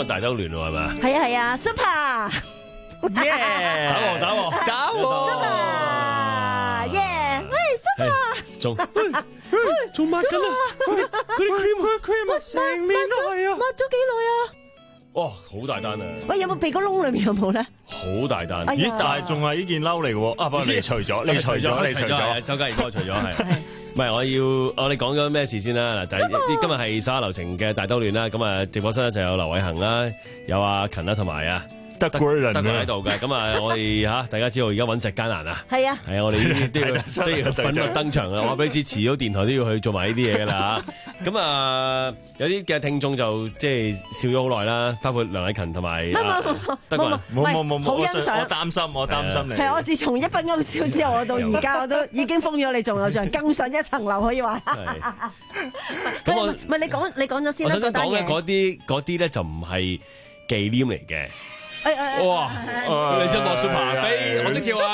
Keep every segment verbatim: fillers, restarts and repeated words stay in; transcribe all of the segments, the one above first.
日大兜亂喎，係咪？ 係啊係啊 ，Super， 耶！打我打我打我 Super， 耶！喂 Super， 仲仲抹緊啊！嗰啲 cream 嗰啲 cream 啊，成面都係啊！ 抹咗幾耐啊？ 哇，好大單啊！ 喂，有冇鼻哥窿裏面有冇咧？ 好大單！ 哎呀咦？但係仲係呢件褸嚟嘅喎，啊不過你除咗，你除咗，你除咗， 周家怡哥除咗係。唔係，我要我哋講咗咩事先啦？嗱，第一今日係手下留情嘅大兜亂啦，咁啊直播室咧就有劉偉恒啦，有阿勤啦，同埋啊德國人德國喺度嘅，咁啊我哋嚇大家知道而家揾食艱難啊， 係啊， 係啊，我哋呢啲都要都要奮力登場啊！我話俾你知，遲咗電台都要去做埋呢啲嘢噶啦嚇。咁啊有啲嘅聽眾就即係笑咗好耐啦，包括梁偉勤同埋德國人。 冇冇冇冇， 好欣賞我擔心，我擔心你。 係我自從一筆勾銷之後，我到而家我都已經封咗你做偶像，更上一層樓可以話。 咁我唔係你講你講咗先啦， 我想講咧嗰單嘢嗰啲嗰啲咧就唔係忌廉嚟嘅。 誒誒哇！你識莫 Super 飛，我識叫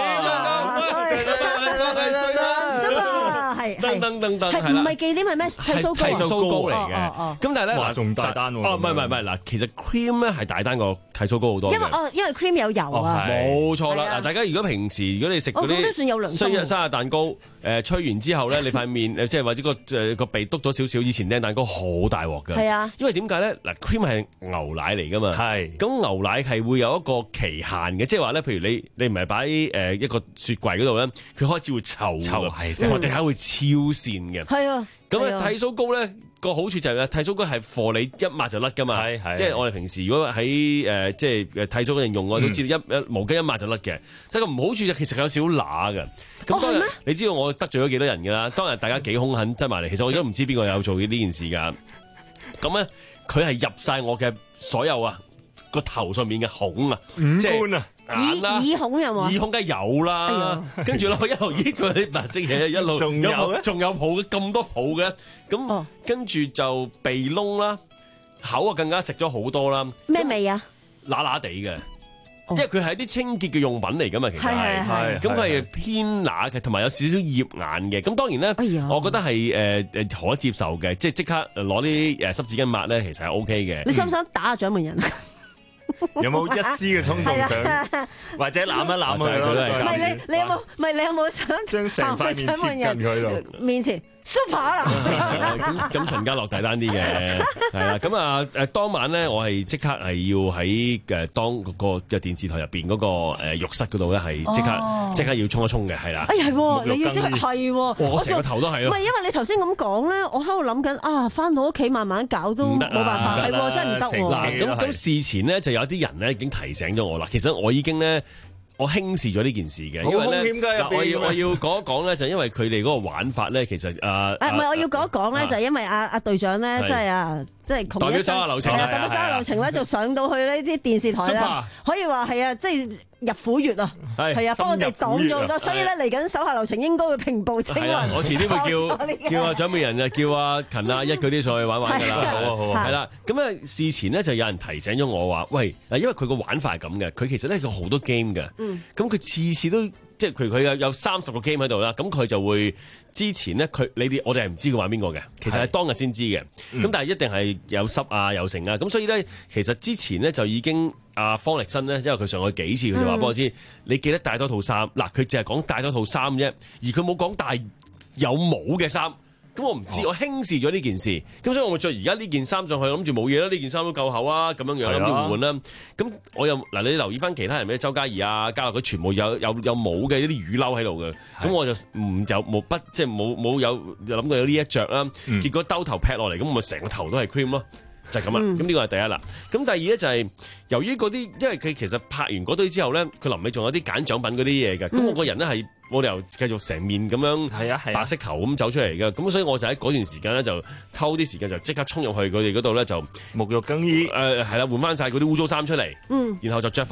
啊！ 係噔噔噔噔， 係唔係忌廉係咩？剃鬚膏剃鬚膏嚟哦嘅。 哦哦咁但係咧， 哇仲大單喎哦，唔係唔係唔係嗱，其實 cream 咧係大單過剃鬚膏好多嘅。 因為哦，因為 cream 有油啊。 冇錯啦！ 係啊嗱，大家如果平時如果你食嗰哦咁都算有良心啲生生日蛋糕，誒吹完之後咧，你塊面誒即係或者個誒個鼻篤咗少少，以前靚蛋糕好大鑊㗎。 係啊， 因為點解咧？嗱，cream 係牛奶嚟㗎嘛。 係咁牛奶係會有一個期限嘅，即係話咧，譬如你你唔係擺誒一個雪櫃嗰度咧，佢開始會臭臭㗎係同埋地下會超線嘅。 係啊。 咁係啊啊剃鬚膏咧個好處就係咧，剃鬚膏係貨你一抹就甩㗎嘛。 係係即係我哋平時如果喺誒即係誒剃鬚嗰陣用，我都知道一一毛巾一抹就甩嘅。但係個唔好處就其實有少少乸嘅。咁當日哦係咩你知道我得罪咗幾多人㗎啦？當日大家幾兇狠擠埋嚟，其實我都唔知邊個有做呢件事㗎。咁咧佢係入晒我嘅所有啊個頭上面嘅孔啊，即係五官啊！ 眼啦。 耳耳孔有冇啊？ 耳孔梗係有啦，跟住咧我一路咦仲有啲白色嘢，一路仲有咧仲有泡嘅咁多泡嘅，咁哦跟住就鼻窿啦，口啊更加食咗好多啦， 咩味啊？ 乸乸地嘅， 哦因為佢係啲清潔嘅用品嚟噶嘛，其實係係係， 係咁佢係偏乸嘅，同埋有少少醃眼嘅，咁當然哎呀咧，我覺得係誒誒可接受嘅，即係即刻攞啲誒濕紙巾抹咧，其實係 O K 嘅。 你想唔想打下掌門人啊？ 有冇一絲嘅衝動想，或者攬一攬佢咯？ 唔係你你有冇？唔係你有冇想將成塊面貼近佢度面前 super 啦？ 咁咁秦家樂大單啲嘅，係啦。咁啊誒當晚咧，我係即刻係要喺誒當嗰個嘅電視台入邊嗰個誒浴室嗰度咧，係即刻即刻要沖一沖嘅，係啦。 哎係喎， 沐浴你要即係更衣係喎， 我成個頭都係咯。 唔係因為你頭先咁講咧，我喺度諗緊啊，翻到屋企慢慢搞都唔得啊冇辦法，係唔得啦喎真係唔得成喎。 嗱，咁咁事前咧就有啲人咧已經提醒咗我啦。其實我已經咧。我輕視咗呢件事嘅，因為好咧兇險㗎入邊嗱我要我要講一講咧，就因為佢哋嗰個玩法咧，其實啊， 誒唔係，我要講一講咧，就係因為阿阿隊長咧， 係即係啊，即係窮代表手一生下留情啊係啊代表手下留情咧，就上到去呢啲電視台啦，可以話係啊，即係入虎穴啊， 係係啊，幫我哋擋咗好多， 深入虎穴啊所以咧嚟緊手下留情應該會平步青係啦， 雲。 我遲啲會叫叫阿掌門人啊，叫阿勤啊一嗰啲上去玩玩㗎啦。 係啊好啊好啊係啦，咁啊事前咧就有人提醒咗我話，喂，嗱，因為佢個玩法係咁嘅，佢其實咧有好多 game 嘅，咁佢次次都即係佢佢有有三十個 game 喺度啦，咁佢就會之前咧佢你哋我哋係唔知佢玩邊個嘅，其實係當日先知嘅，咁但係一定係有濕啊有成啊，咁所以咧其實之前咧就已經阿方力申咧，因為佢上過幾次，佢就話俾我知，你記得帶多套衫，嗱佢淨係講帶多套衫啫，而佢冇講帶有帽嘅衫。咁我唔知，我輕視咗呢件事，咁所以我咪着而家呢件衫上去，諗住冇嘢啦，呢件衫都夠厚啊，咁樣樣諗住換啦。咁我又嗱，你留意翻其他人咩？周嘉怡啊、嘉樂佢全部有有有冇嘅一啲雨褸喺度嘅，咁我就唔有冇不即係冇冇有諗過有呢一着啦。結果兜頭劈落嚟，咁我咪成個頭都係 cream 咯。就係咁啦，咁呢個係第一啦。咁第二咧就係由於嗰啲，因為佢其實拍完嗰堆之後咧，佢臨尾仲有啲揀獎品嗰啲嘢嘅。咁、嗯、我個人咧係冇理由繼續成面咁樣係啊係啊白色球咁走出嚟嘅。咁所以我就喺嗰段時間咧就偷啲時間就即刻衝入去佢哋嗰度咧就沐浴更衣， 誒係啦，換翻晒嗰啲污糟衫出嚟， 嗯， 然後就着翻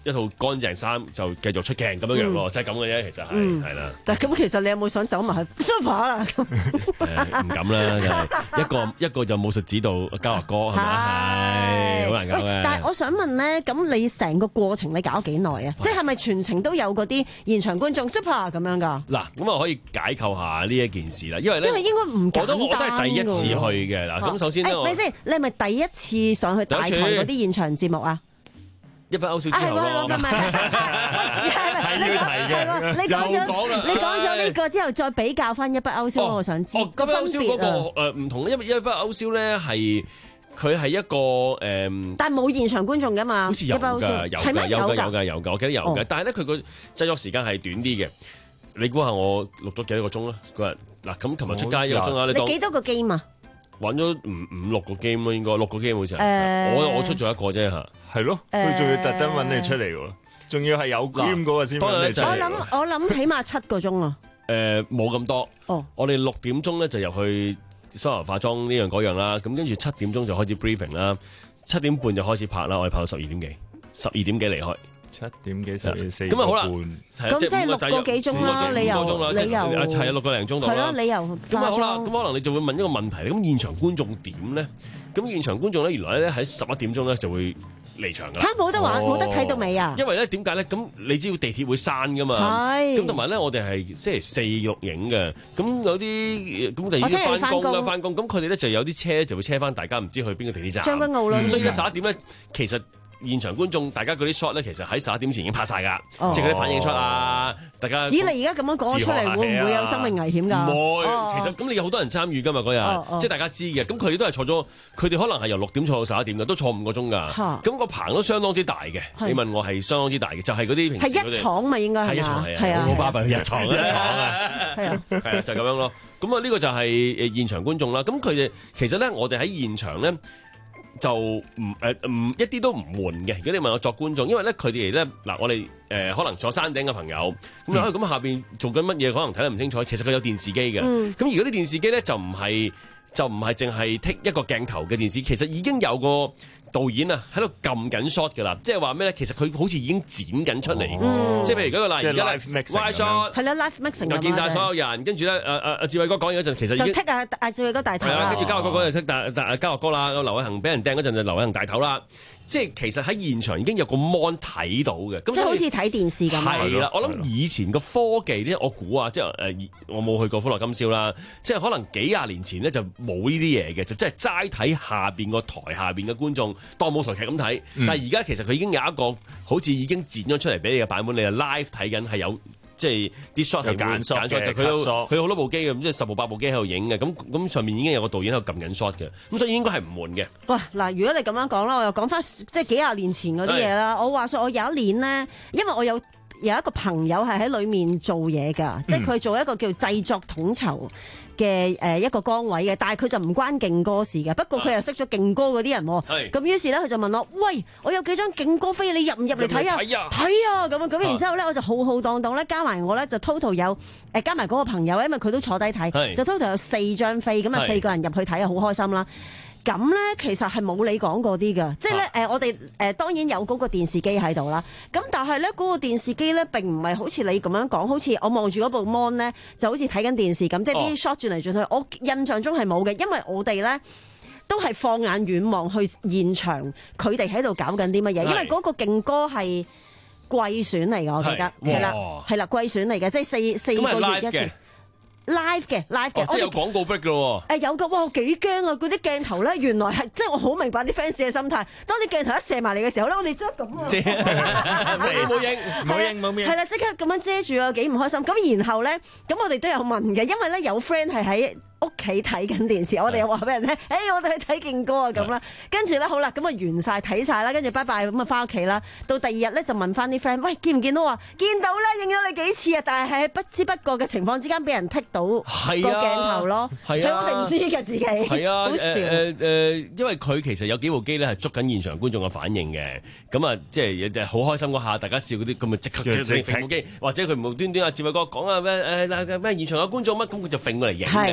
一套乾淨衫就繼續出鏡咁樣樣咯，就係咁嘅啫，其實係係啦。 但係咁其實你有冇想走埋去 Super 啦？咁唔敢啦，一個一個就武術指導嘉華哥係咪？係好難搞嘅。 但係我想問咧，咁你成個過程你搞幾耐啊？即係咪全程都有嗰啲現場觀眾 Super 咁樣㗎？ 嗱，咁啊可以解構下呢一件事啦，因為咧， 因為應該唔簡單。 我都我都係第一次去嘅嗱。咁首先咧， 誒，咪先，你係咪第一次上去大台嗰啲現場節目啊？ 一筆勾銷之後咯， 係要提嘅。你講咗，你講咗呢個之後，再比較翻一筆勾銷，我想知個分別嗰個誒唔同，因為一筆勾銷咧係佢係一個誒， 但係冇現場觀眾㗎嘛， 好似有㗎，有㗎，有㗎，有㗎，有㗎，我記得有嘅。但係咧，佢個製作時間係短啲嘅。你估下我錄咗幾多個鐘咧？嗰日嗱，咁琴日出街一個鐘啊， 你幾多個 game 啊？ 玩咗五五六個 game 咯，應該六個 game 好似係。我我出咗一個啫嚇。 係咯，佢仲要特登揾你出嚟喎，仲要係有 game 嗰個先揾你出嚟。 我諗我諗起碼七個鐘啊。 誒冇咁多。哦。我哋六點鐘咧就入去梳頭化妝呢樣嗰樣啦，咁跟住七點鐘就開始 briefing 啦，七點半就開始拍啦，我哋拍到十二點幾，十二點幾離開。七點幾十二四咁啊好啦， 咁即係六個幾鐘啦，你又你又係啊六個零鐘度啦。 係咯，你又咁啊好啦，咁可能你就會問一個問題，咁現場觀眾點咧？咁現場觀眾咧，原來咧喺十一點鐘咧就會離場㗎啦。嚇， 冇得玩，冇得睇到尾啊！ 因為咧點解咧？咁你知道地鐵會閂㗎嘛？係。咁同埋咧，我哋係星期四錄影嘅，咁有啲咁就要翻工啦，翻工。咁佢哋咧就有啲車就會車翻大家，唔知去邊個地鐵站。 將軍澳啦。 所以咧十一點咧，其實現場觀眾大家嗰啲 shot 咧，其實喺十一點前已經拍晒㗎，即係嗰啲反應 shot 啊，大家。咦？ 你而家咁樣講出嚟，會唔會有生命危險㗎？ 唔會，其實咁你有好多人參與㗎嘛嗰日，即係大家知嘅。咁佢哋都係坐咗，佢哋可能係由六點坐到十一點嘅，都坐五個鐘㗎。咁個棚都相當之大嘅。你問我係相當之大嘅，就係嗰啲平時係一廠咪應該係一廠係啊，好巴閉一廠一廠啊，係啊，係啊，就係咁樣咯。咁啊呢個就係誒現場觀眾啦。咁佢哋其實咧，我哋喺現場咧。就唔誒唔一啲都唔悶嘅。如果你問我作觀眾，因為咧佢哋咧嗱，我哋誒、呃、可能坐山頂嘅朋友咁咁、嗯、下邊做緊乜嘢，可能睇得唔清楚。其實佢有電視機嘅。咁、嗯、如果啲電視機咧就唔係就唔係淨係剔一個鏡頭嘅電視，其實已經有個導演啊喺度撳緊 shot 㗎啦。即係話咩咧？其實佢好似已經剪緊出嚟。哦、即係譬如嗰個例，而家 live shot 係啦 live mixing 又見晒所有人，跟住咧誒誒阿志偉哥講嘢嗰陣，其實已經就剔啊阿志偉哥大頭啦。 跟住嘉樂哥嗰陣剔大大嘉樂哥啦，劉偉恒俾人掟嗰陣就劉偉恒大頭啦。即係其實喺現場已經有個 mon 睇到嘅，咁即係好似睇電視咁。係啦，我諗以前個科技咧，我估啊，即係誒，我冇去過歡樂今宵啦，即係可能幾廿年前咧就冇呢啲嘢嘅，就即係齋睇下邊個台下邊嘅觀眾當舞台劇咁睇。嗯、但係而家其實佢已經有一個好似已經剪咗出嚟俾你嘅版本，你係 live 睇緊係有。即係啲 shot 係揀 shot 嘅，佢有佢好多部機嘅，咁即係十部八部機喺度影嘅，咁咁上面已經有個導演喺度撳緊 shot 嘅，咁所以應該係唔悶嘅。哇！嗱，如果你咁樣講啦，我又講翻即係幾廿年前嗰啲嘢啦。我話說我有一年咧，因為我有有一個朋友係喺裡面做嘢㗎，嗯、即係佢做一個叫製作統籌嘅誒一個崗位嘅，但係佢就唔關勁歌事嘅。不過佢又識咗勁歌嗰啲人喎，咁於是咧佢就問我：喂，我有幾張勁歌飛，你入唔入嚟睇啊？睇啊！咁啊咁，然之後咧我就浩浩蕩蕩咧加埋我咧就 total 有誒加埋嗰個朋友，因為佢都坐低睇，就 total 有四張飛，咁啊四個人入去睇啊，好開心啦！咁咧其實係冇你講過啲㗎，即係咧誒我哋誒、呃、當然有嗰個電視機喺度啦，咁但係咧嗰個電視機咧並唔係好似你咁樣講，好似我望住嗰部 mon 咧就好似睇緊電視咁，即係啲 shot 轉嚟轉去，我印象中係冇嘅，因為我哋咧都係放眼遠望去現場，佢哋喺度搞緊啲乜嘢，因為嗰個勁歌係季選嚟㗎，我記得係啦係啦季選嚟嘅，即係四四個月一次。live 嘅 live 嘅， 即係有廣告 break 嘅喎。 誒有㗎，哇幾驚啊！嗰啲鏡頭咧，原來係即係我好明白啲 fans 嘅心態。當啲鏡頭一射埋嚟嘅時候咧，我哋即係咁啊， 冇影冇影冇影冇影， 係啦，即刻咁樣遮住啊，幾唔開心。咁然後咧，咁我哋都有問嘅，因為咧有 friend 係喺屋企睇緊電視，我哋又話俾人聽，誒我哋去睇勁歌啊咁啦。跟住咧好啦，咁啊完晒睇晒啦，跟住拜拜咁啊翻屋企啦。到第二日咧就問翻啲 friend，喂見唔見到啊？見到啦，影咗你幾次啊？但係喺不知不覺嘅情況之間俾人剔到個鏡頭咯。係啊，我哋唔知嘅自己。係啊，好笑。誒誒， 因為佢其實有幾部機咧係捉緊現場觀眾嘅反應嘅，咁啊即係好開心嗰下，大家笑嗰啲咁啊即刻揈部機，或者佢無端端阿志偉哥講啊咩誒咩現場有觀眾乜，咁佢就揈過嚟影嘅，係有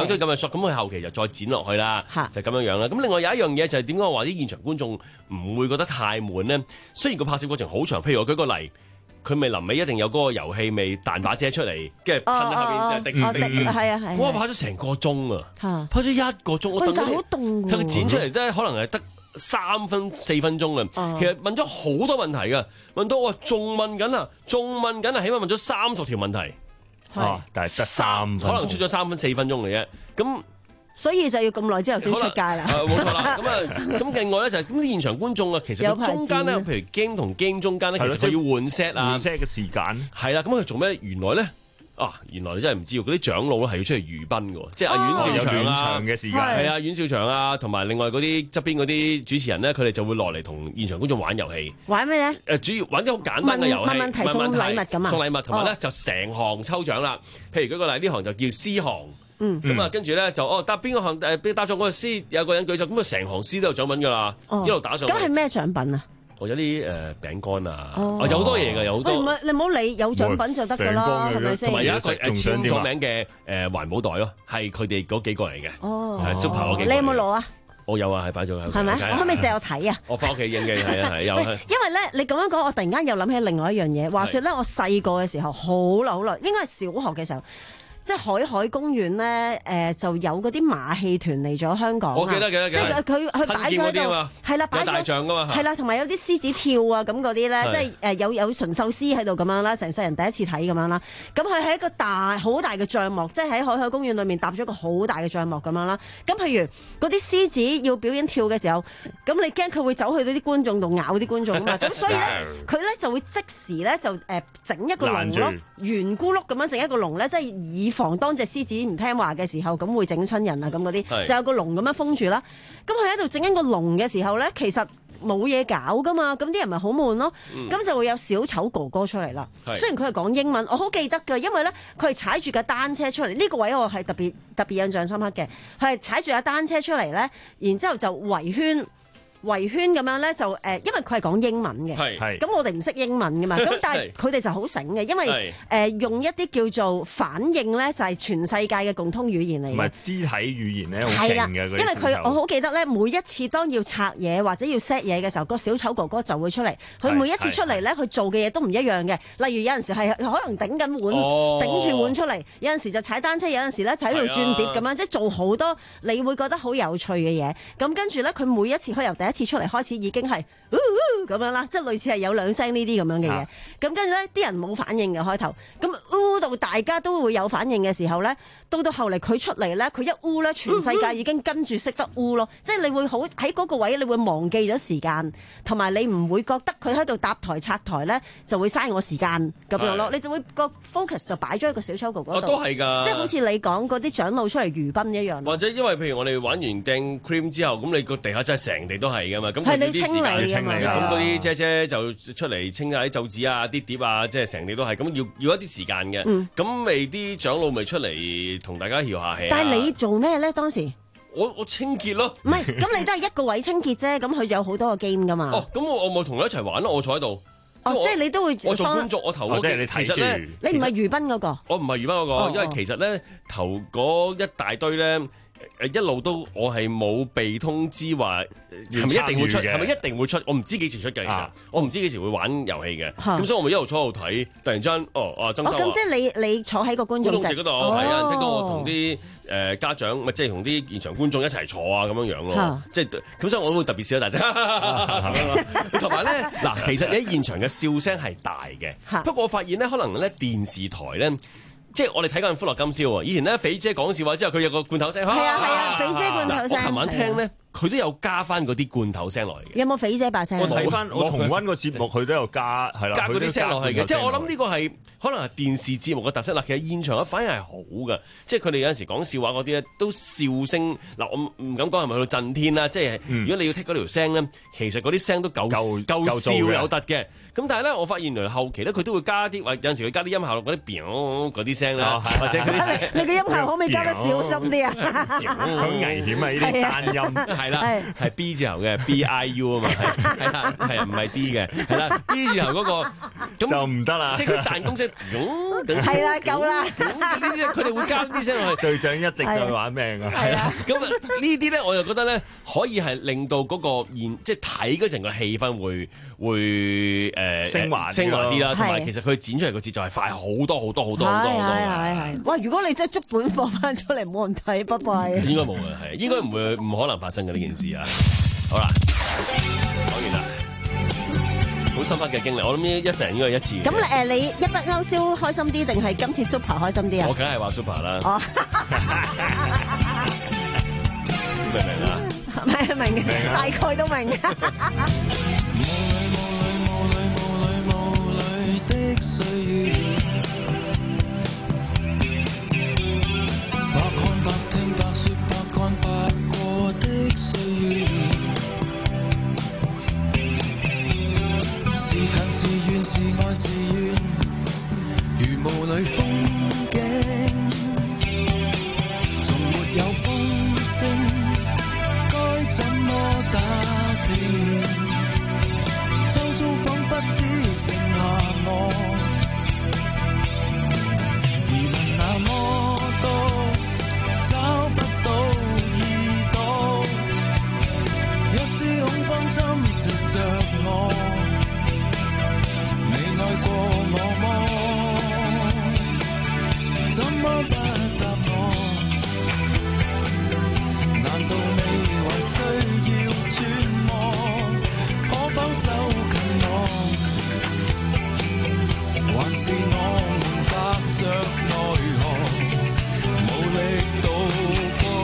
兩張咁嘅 shot，咁佢後期就再剪落去啦，就咁樣樣啦。咁另外有一樣嘢就係點解我話啲現場觀眾唔會覺得太悶咧？雖然個拍攝過程好長，譬如我舉個例。佢咪臨尾一定有嗰個遊戲咪彈把遮出嚟，跟住噴喺後邊就滴滴， 係啊係。 哇！拍咗成個鐘啊，拍咗一個鐘，我等咗好凍㗎。 佢剪出嚟咧，可能係得三分四分鐘啊。其實問咗好多問題㗎，問到我仲問緊啊，仲問緊啊，起碼問咗三十條問題。 係，但係得三分鐘， 可能出咗三分四分鐘嚟啫。咁所以就要咁耐之後先出街啦。 冇錯啦。咁啊，咁另外咧就係咁啲現場觀眾啊，其實佢中間咧，譬如 game 同 game 中間咧，其實佢要換 set 啊， 換 set 嘅時間。係啦，咁佢做咩？原來咧啊，原來你真係唔知喎，嗰啲長老咧係要出嚟娛賓嘅喎，即係阿阮兆祥啊， 嘅時間係啊，阮兆祥啊，同埋另外嗰啲側邊嗰啲主持人咧，佢哋就會落嚟同現場觀眾玩遊戲。 玩咩咧？ 誒，主要玩啲好簡單嘅遊戲， 問問題送禮物咁啊， 送禮物同埋咧就成行抽獎啦。譬如舉個例，呢行就叫 C 行。 嗯， 咁啊，跟住咧就哦，答邊個行誒答中嗰個 C，有個人舉手，咁啊成行 C 都有獎品噶啦，一路打上。 咁係咩獎品啊？ 哦，有啲誒餅乾啊，哦，有好多嘢㗎，有好多。 唔係你唔好理，有獎品就得㗎啦，係咪先？ 同埋有一個誒簽咗名嘅誒環保袋咯，係佢哋嗰幾個嚟嘅。 哦， 係 Super 嗰幾個。 你有冇攞啊？ 我有啊，係擺咗喺。 係咪？我可唔可以借我睇啊？ 我翻屋企影嘅，係啊係有。因為咧，你咁樣講，我突然間又諗起另外一樣嘢。話說咧，我細個嘅時候，好耐好耐，應該係小學嘅時候。即係海海公園咧，誒、呃、就有嗰啲馬戲團嚟咗香港。 我記得記得記得。 即係佢佢擺咗喺度，係啦，擺咗。有大象㗎嘛？係啦，同埋有啲獅子跳啊咁嗰啲咧，即係誒有有馴獸師喺度咁樣啦，成世人第一次睇咁樣啦。咁佢係一個大好大嘅帳幕，即係喺海海公園裏面搭咗一個好大嘅帳幕咁樣啦。咁譬如嗰啲獅子要表演跳嘅時候，咁你驚佢會走去到啲觀眾度咬啲觀眾啊嘛。咁所以咧，佢咧就會即時咧就誒整一個籠咯，圓咕碌咁樣整一個籠咧，即係以防當隻獅子唔聽話嘅時候，咁會整親人啊咁嗰啲，就有個籠咁樣封住啦。咁佢喺度整緊個籠嘅時候咧，其實冇嘢搞噶嘛，咁啲人咪好悶咯。咁、嗯、就會有小丑哥哥出嚟啦。雖然佢係講英文，我好記得㗎，因為咧佢係踩住架單車出嚟。呢、呢個位我係特別特別印象深刻嘅，佢係踩住架單車出嚟咧，然之後就圍圈。圍圈咁樣咧就誒，因為佢係講英文嘅，咁我哋唔識英文噶嘛，咁但係佢哋就好醒嘅，因為誒、呃、用一啲叫做反應咧，就係全世界嘅共通語言嚟嘅。同埋肢體語言咧好勁嘅， 因為佢我好記得咧，每一次當要拆嘢或者要 set 嘢嘅時候，個小丑哥哥就會出嚟。佢每一次出嚟咧，佢做嘅嘢都唔一樣嘅。例如有陣時係可能頂緊碗，哦、頂住碗出嚟；有陣時就踩單車，有陣時咧就喺度轉碟咁樣，即係做好多你會覺得好有趣嘅嘢。咁跟住咧，佢每一次佢由第一次出嚟開始已經係咁樣啦，即係類似係有兩聲呢啲咁樣嘅嘢。咁跟住咧，啲人冇反應嘅開頭，咁嗚到大家都會有反應嘅時候咧，到到後嚟佢出嚟咧，佢一嗚咧，全世界已經跟住識得嗚咯。即係你會好喺嗰個位，你會忘記咗時間，同埋你唔會覺得佢喺度搭台拆台咧就會嘥我時間咁樣咯。你就會個 focus 就擺咗喺個小丑哥哥度。 都係㗎， 即係好似你講嗰啲長老出嚟娛賓一樣。 或者因為譬如我哋玩完掟 cream 之後，咁你個地下真係成地都係㗎嘛，咁係你清理㗎嘛。 咁嗰啲姐姐就出嚟清下啲袖子啊、啲碟啊，即係成地都係，咁要要一啲時間嘅。咁未啲長老咪出嚟同大家搖下氣。 但係你做咩咧？當時我我清潔咯。 唔係，咁你都係一個位清潔啫。咁佢有好多個 game 㗎嘛。 哦，咁我我咪同佢一齊玩咯。我坐喺度。 哦，即係你都會我做觀眾，我頭嗰即係你睇住。 你唔係娛賓嗰個。 我唔係娛賓嗰個，因為其實咧頭嗰一大堆咧。誒一路都我係冇被通知話係咪一定會出，係咪一定會出？我唔知幾時出嘅，其實我唔知幾時會玩遊戲嘅。咁所以我咪一路坐喺度睇，突然之間哦啊曾生話， 咁即係你你坐喺個觀眾席嗰度，係有人聽到我同啲誒家長，咪即係同啲現場觀眾一齊坐啊咁樣樣咯。即係咁，所以我會特別笑大家。同埋咧嗱，其實喺現場嘅笑聲係大嘅，不過我發現咧，可能咧電視台咧。即係我哋睇緊《歡樂今宵》喎，以前咧肥姐講笑話之後，佢有個罐頭聲。係啊係啊，肥姐罐頭聲。 我琴晚聽咧，佢都有加翻嗰啲罐頭聲落嚟嘅。 有冇肥姐把聲？ 我睇翻我重溫個節目，佢都有加係啦， 加嗰啲聲落去嘅。即係我諗呢個係可能係電視節目嘅特色啦。其實現場嘅反應係好嘅，即係佢哋有陣時講笑話嗰啲咧，都笑聲嗱，我唔敢講係咪去到震天啦。即係如果你要剔嗰條聲咧，其實嗰啲聲都夠夠夠笑有突嘅。咁但係咧，我發現原來後期咧，佢都會加啲，或有陣時佢加啲音效落嗰啲嗰啲聲啦，或者嗰啲。 你嘅音效可唔可以加得小心啲啊？ 好危險啊！呢啲單音係啦，係 B 字頭嘅 B I U 啊嘛，係啦，係唔係 D 嘅？係啦，B 字頭嗰個咁就唔得啦。 即係佢彈弓聲， 係啦，夠啦。 呢啲佢哋會加啲聲落去。 隊長一直在玩命啊！ 係啦，咁啊呢啲咧，我就覺得咧，可以係令到嗰個現即係睇嗰陣個氣氛會會誒升華升華啲啦，同埋係其實佢剪出嚟個節奏係快好多好多好多好多好多係係嘅。 係。哇！如果你真係足本放翻出嚟，冇人睇，不拜。 應該冇嘅，係應該唔會唔可能發生嘅呢件事啊！好啦，講完啦，好深刻嘅經歷，我諗一成人應該係一次嘅。 咁誒，你一筆勾銷開心啲，定係今次 Super 開心啲啊？ 我梗係話 Super 啦， 哦， 明唔明啊？ 明明明啊大概都明。 的歲月，百看百聽百說百幹百過的歲月，是近是遠是愛是怨，如霧裏風景，從沒有風聲，該怎麼打聽？周遭彷彿只剩下我，疑問那麼多，找不到耳朵。若是恐慌侵蝕着我，你愛過我麼？怎麼不答我？難道你還需要揣摩？可否走近我？還是我們隔着奈何，無力渡過。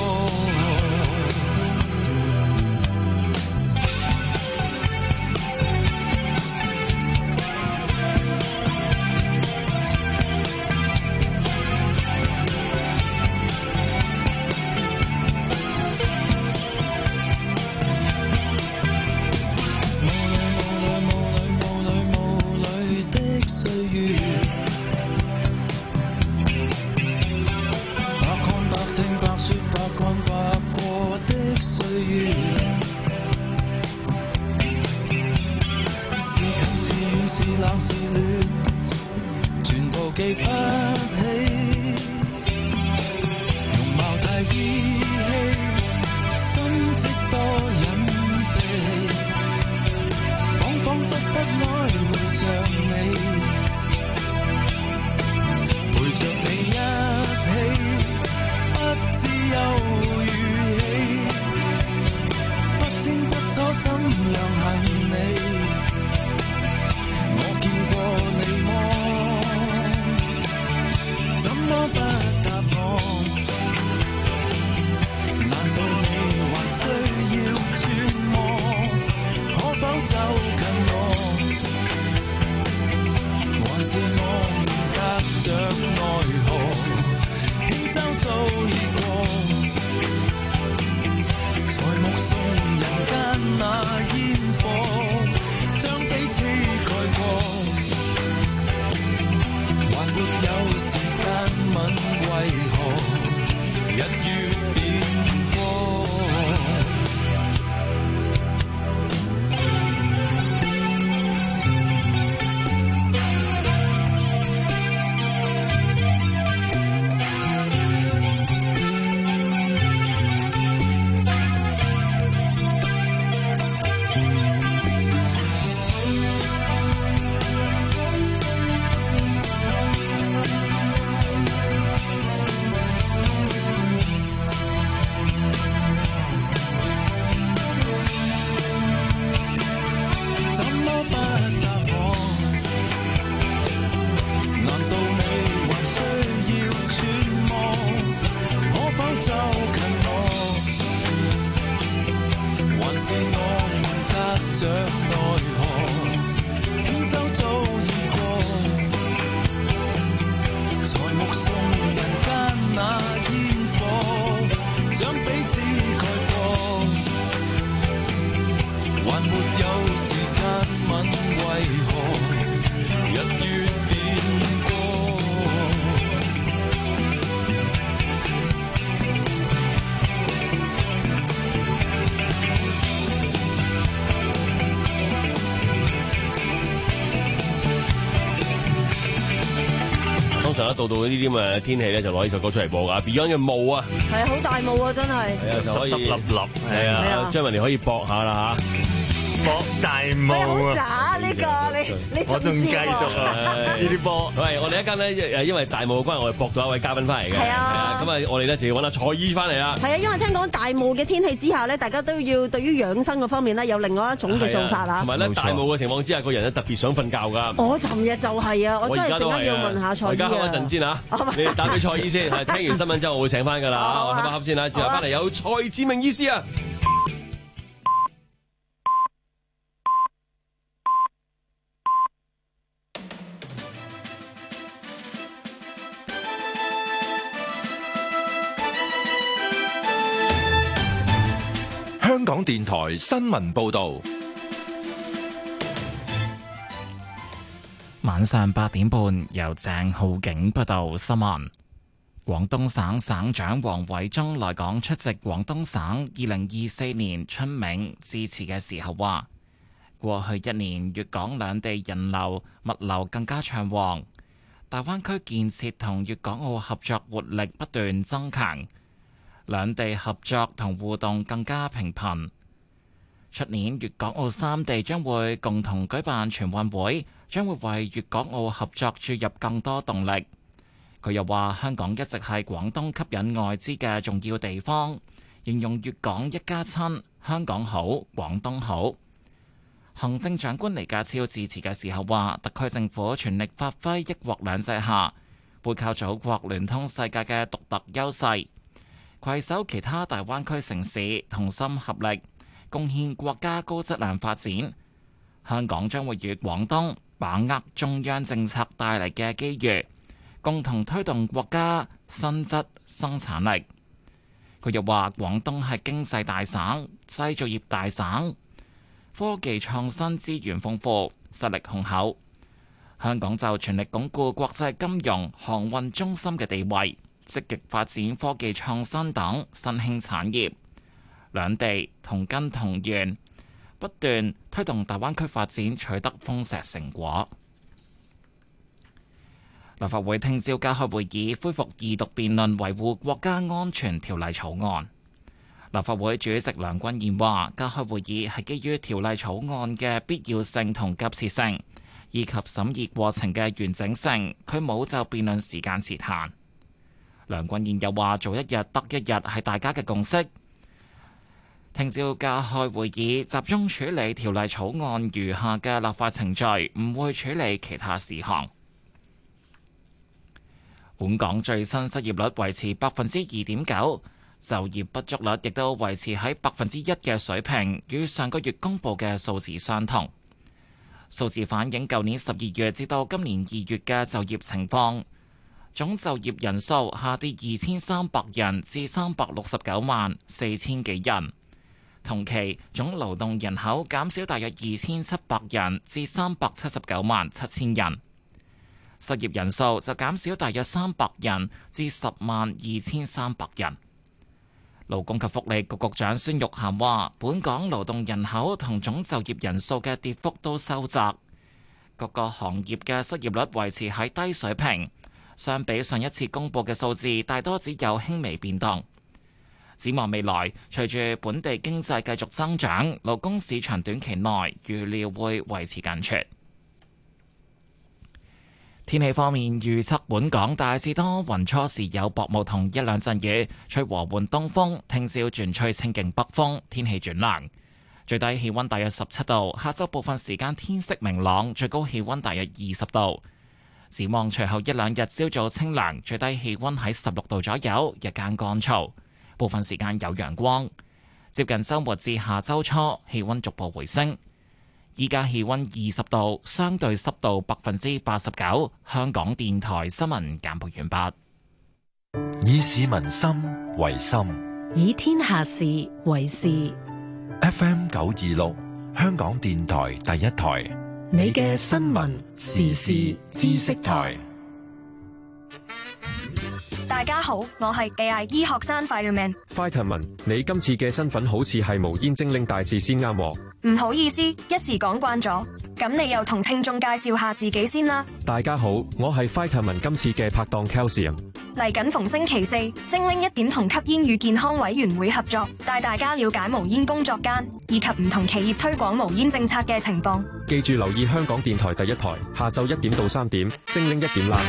記不起，容貌太依稀，心迹多隱秘，恍恍惚惚愛會着你，陪着你一起，不知憂與喜，不清不楚怎樣恨你，我見過你麼？怎麼不答我？難道你還需要揣摩？可否走近我？還是我們隔着奈何，輕舟早已過，才目送人間那煙火，將彼此蓋過。還沒有時間問為何日月變過。 常一到到呢啲咁嘅天氣咧，就攞呢首歌出嚟播噶。Beyond 嘅霧啊， 係啊，好大霧啊，真係。 係啊，就可以濕濕立立， 係啊，張文你可以搏下啦嚇。 博大你霧啊！ 好渣呢個，你你我仲繼續啊！呢啲波， 喂，我哋一間咧，誒，因為大霧嘅關係，我哋博咗一位嘉賓翻嚟嘅。 係啊， 咁啊，我哋咧就要揾阿蔡姨翻嚟啦。 係啊，因為聽講大霧嘅天氣之下咧，大家都要對於養生嗰方面咧有另外一種嘅做法啦。 同埋咧，大霧嘅情況之下，個人咧特別想瞓覺㗎。 我尋日就係啊，我真係陣間要問下蔡姨啊。 我而家開一陣先嚇，你打俾蔡姨先。係聽完新聞之後，我會請翻㗎啦。我瞌一瞌先啦，轉頭翻嚟有蔡志明醫師啊。 香港電台新聞報道， 晚上八點半由鄭浩景報道新聞。廣東省省長王偉中來港出席廣東省二零二四年春茗致辭嘅時候話，過去一年粵港兩地人流物流更加暢旺，大灣區建設同粵港澳合作活力不斷增強，兩地合作同互動更加頻頻。出年粵港澳三地將會共同舉辦全運會，將會為粵港澳合作注入更多動力。佢又話：香港一直係廣東吸引外資嘅重要地方，形容粵港一家親，香港好，廣東好。行政長官李家超致辭嘅時候話：特區政府全力發揮一國兩制下背靠祖國聯通世界嘅獨特優勢，攜手其他大灣區城市同心合力，貢獻國家高質量發展。香港將會與廣東把握中央政策帶嚟嘅機遇，共同推動國家新質生產力。佢又話：廣東係經濟大省、製造業大省，科技創新資源豐富，實力雄厚。香港就全力鞏固國際金融航運中心嘅地位，積極發展科技創新等新興產業。兩地同根同源，不斷推動大灣區發展取得豐碩成果。立法會聽朝加開會議，恢復二讀辯論維護國家安全條例草案。立法會主席梁君彥話：加開會議係基於條例草案嘅必要性同急切性，以及審議過程嘅完整性，佢冇就辯論時間設限。梁君彥又話：早一日得一日係大家嘅共識。聽朝加開會議，集中處理條例草案餘下嘅立法程序，唔會處理其他事項。本港最新失業率維持百分之二點九，就業不足率亦都維持喺百分之一嘅水平，與上個月公佈嘅數字相同。數字反映舊年十二月至到今年二月嘅就業情況，總就業人數下跌二千三百人至三百六十九萬四千幾人。同期總勞動人口減少大約二千七百人至三百七十九萬七千人，失業人數就減少大約三百人至十萬二千三百人。勞工及福利局局長孫玉菡話：本港勞動人口同總就業人數嘅跌幅都收窄，各個行業嘅失業率維持喺低水平，相比上一次公佈嘅數字，大多只有輕微變動。展望未來，隨住本地經濟繼續增長，勞工市場短期內預料會維持緊缺。天氣方面預測，本港大致多雲，初時有薄霧同一兩陣雨，吹和緩東風，聽朝轉吹清勁北風，天氣轉涼，最低氣溫大約十七度。下週部分時間天色明朗，最高氣溫大約二十度。展望隨後一兩日朝早清涼，最低氣溫喺十六度左右，日間乾燥，部分時間有陽光。接近週末至下週初，氣溫逐步回升。依家氣溫二十度，相對濕度百分之八十九。香港電台新聞簡報完畢。 以市民心為心， 以天下事為事。 F M 九二六，香港電台第一台， 你嘅新聞時事知識台。 大大家好，我係技藝醫學生 Fireman。 Vitamin，你今次嘅身份好似係無煙精靈大使先啱喎。 唔好意思，一時講慣咗。咁你又同聽眾介紹下自己先啦。 大家好，我係 Vitamin 今次嘅拍檔 Calcium。 嚟緊逢星期四，精靈一點同吸煙與健康委員會合作，帶大家了解無煙工作間以及唔同企業推廣無煙政策嘅情況。 記住留意香港電台第一台，下晝一點到三點，精靈一點啦。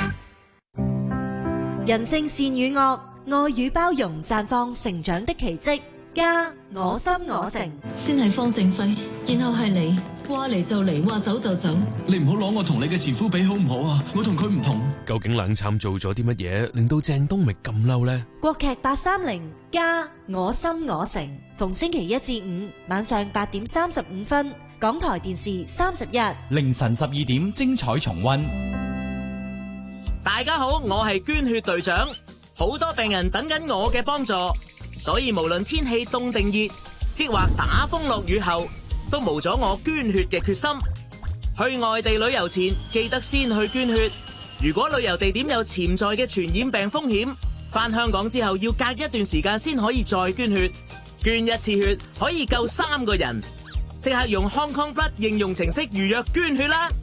人性善與惡，愛與包容，綻放成長的奇蹟。家我心我城， 先係方正輝，然後係你，話嚟就嚟，話走就走。 你唔好攞我同你嘅前夫比好唔好啊？我同佢唔同。 究竟冷杉做咗啲乜嘢，令到鄭東明咁嬲呢？ 國劇八三零家我心我城，逢星期一至五晚上八點三十五分，港台電視三十一， 凌晨十二點精彩重溫。 大家好，我係捐血隊長，好多病人等緊我嘅幫助，所以無論天氣凍定熱，抑或打風落雨後，都無咗我捐血嘅決心。去外地旅遊前，記得先去捐血。如果旅遊地點有潛在嘅傳染病風險，返香港之後要隔一段時間先可以再捐血。捐一次血可以救三個人，即刻用 Hong Kong Blood 應用程式預約捐血啦！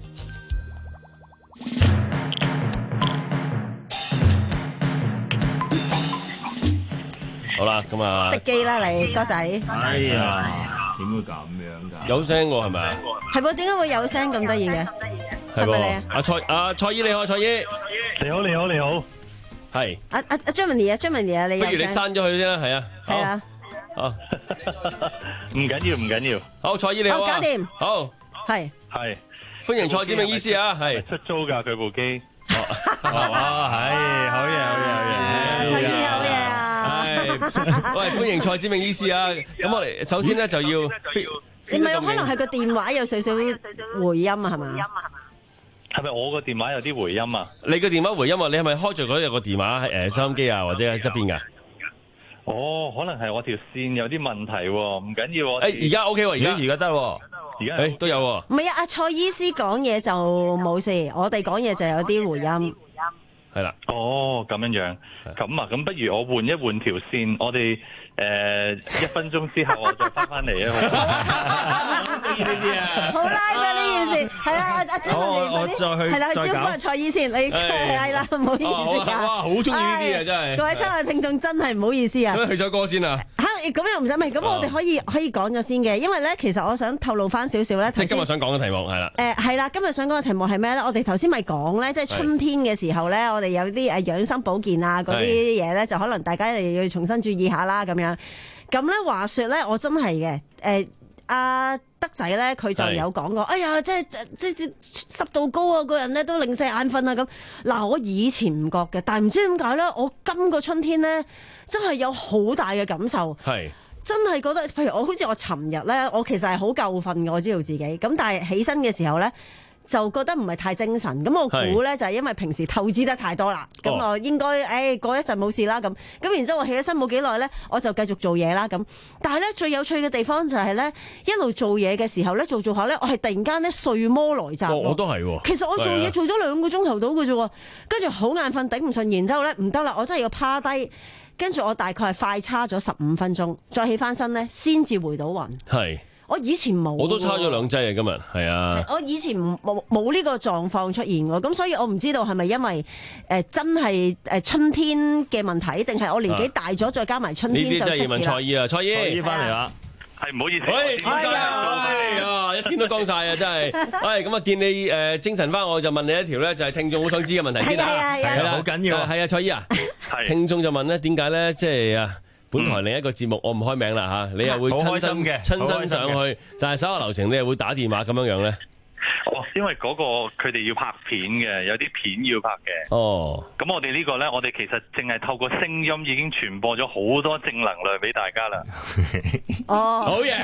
好啦，咁啊， 熄機啦你哥仔。 哎呀，點會咁樣㗎？ 有聲喎係咪啊？ 係喎，點解會有聲咁得意嘅？ 係喎，阿蔡阿蔡姨你好，蔡姨。 你好你好你好。 係。 阿阿阿 Germany 啊 Germany 啊，你不如你刪咗佢先啦，係啊。 係啊。 好。 唔緊要唔緊要。 好，蔡姨你好啊。 搞掂。 好。 係。 係。 歡迎蔡志明醫師啊，係。 出租㗎佢部機。 哇，係，好嘢好嘢好嘢。 蔡姨好嘢啊！ 喂，歡迎蔡志明醫師啊！咁我哋首先咧就要， 唔係可能係個電話有少少回音啊，係嘛？ 係咪我個電話有啲回音啊？ 你個電話回音啊？你係咪開住嗰有個電話誒收音機啊，或者喺側邊㗎？ 哦，可能係我條線有啲問題喎，唔緊要喎。 誒，而家 OK 喎，而家而家得喎， 而家誒都有喎。 唔係啊，阿蔡醫師講嘢就冇事，我哋講嘢就有啲回音。 係啦。 哦，咁樣樣，咁啊，咁不如我換一換條線，我哋誒一分鐘之後我再翻翻嚟啊！ 中意呢啲啊！ 好拉㗎呢件事，係啊，阿阿張文你快啲，係啦，去招呼阿蔡醫先，你係啦，唔好意思㗎。 哇，好中意呢啲啊，真係。 各位親愛聽眾真係唔好意思啊！ 咁去首歌先啊！ 嚇，咁又唔使咪？咁我哋可以可以講咗先嘅，因為咧，其實我想透露翻少少咧。 即係今日想講嘅題目係啦。 誒係啦，今日想講嘅題目係咩咧？我哋頭先咪講咧，即係春天嘅時候咧，我哋有啲誒養生保健啊嗰啲嘢咧，就可能大家要重新注意下啦咁樣。咁咧話說咧，我真係嘅誒阿德仔咧，佢就有講過，哎呀，即係即係濕度高啊，個人咧都零舍眼瞓啊咁。嗱，我以前唔覺嘅，但係唔知點解咧，我今個春天咧真係有好大嘅感受，係真係覺得，譬如我好似我尋日咧，我其實係好夠瞓嘅，我知道自己咁，但係起身嘅時候咧，就覺得唔係太精神，咁我估咧就係因為平時透支得太多啦，咁我應該誒、哎、過一陣冇事啦咁，咁然之後我起咗身冇幾耐咧，我就繼續做嘢啦咁。但係咧最有趣嘅地方就係咧，一路做嘢嘅時候咧，做做下咧，我係突然間咧睡魔來襲、哦。我都係喎。其實我做嘢做咗兩個鐘頭到嘅啫，跟住好眼瞓頂唔順，然之後咧唔得啦，我真係要趴低，跟住我大概係快叉咗十五分鐘，再起翻身咧，先至回到魂。係。我以前冇，我都差咗兩劑啊！今日係啊，我以前冇冇呢個狀況出現喎，咁所以我唔知道係咪因為誒、呃、真係誒春天嘅問題，定係我年紀大咗，再加埋春天就出事啦。呢啲真係要問蔡姨啊，蔡姨，蔡姨翻嚟啦，係唔好意思，喂，係啊，一天都光晒啊，真係，喂，咁啊見你誒精神翻，我就問你一條咧，就係聽眾好想知嘅問題先啦，係啦，好緊要，係啊，蔡姨啊，聽眾就問咧，點解咧，即係啊？本台另一個節目我唔開名啦嚇，你又會親身嘅親身上去，但係稍後流程你又會打電話咁樣樣咧？ 哦，因為嗰個佢哋要拍片嘅，有啲片要拍嘅。哦，咁我哋呢個咧，我哋其實淨係透過聲音已經傳播咗好多正能量俾大家啦。哦，好嘢，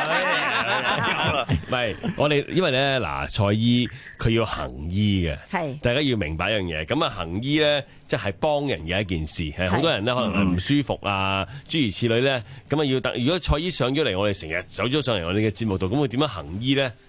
唔係我哋，因為咧嗱，蔡醫佢要行醫嘅，係大家要明白一樣嘢。咁啊，行醫咧即係幫人嘅一件事，係好多人咧可能係唔舒服啊，諸如此類咧。咁啊要等，如果蔡醫上咗嚟，我哋成日走咗上嚟我哋嘅節目度，咁會點樣行醫咧？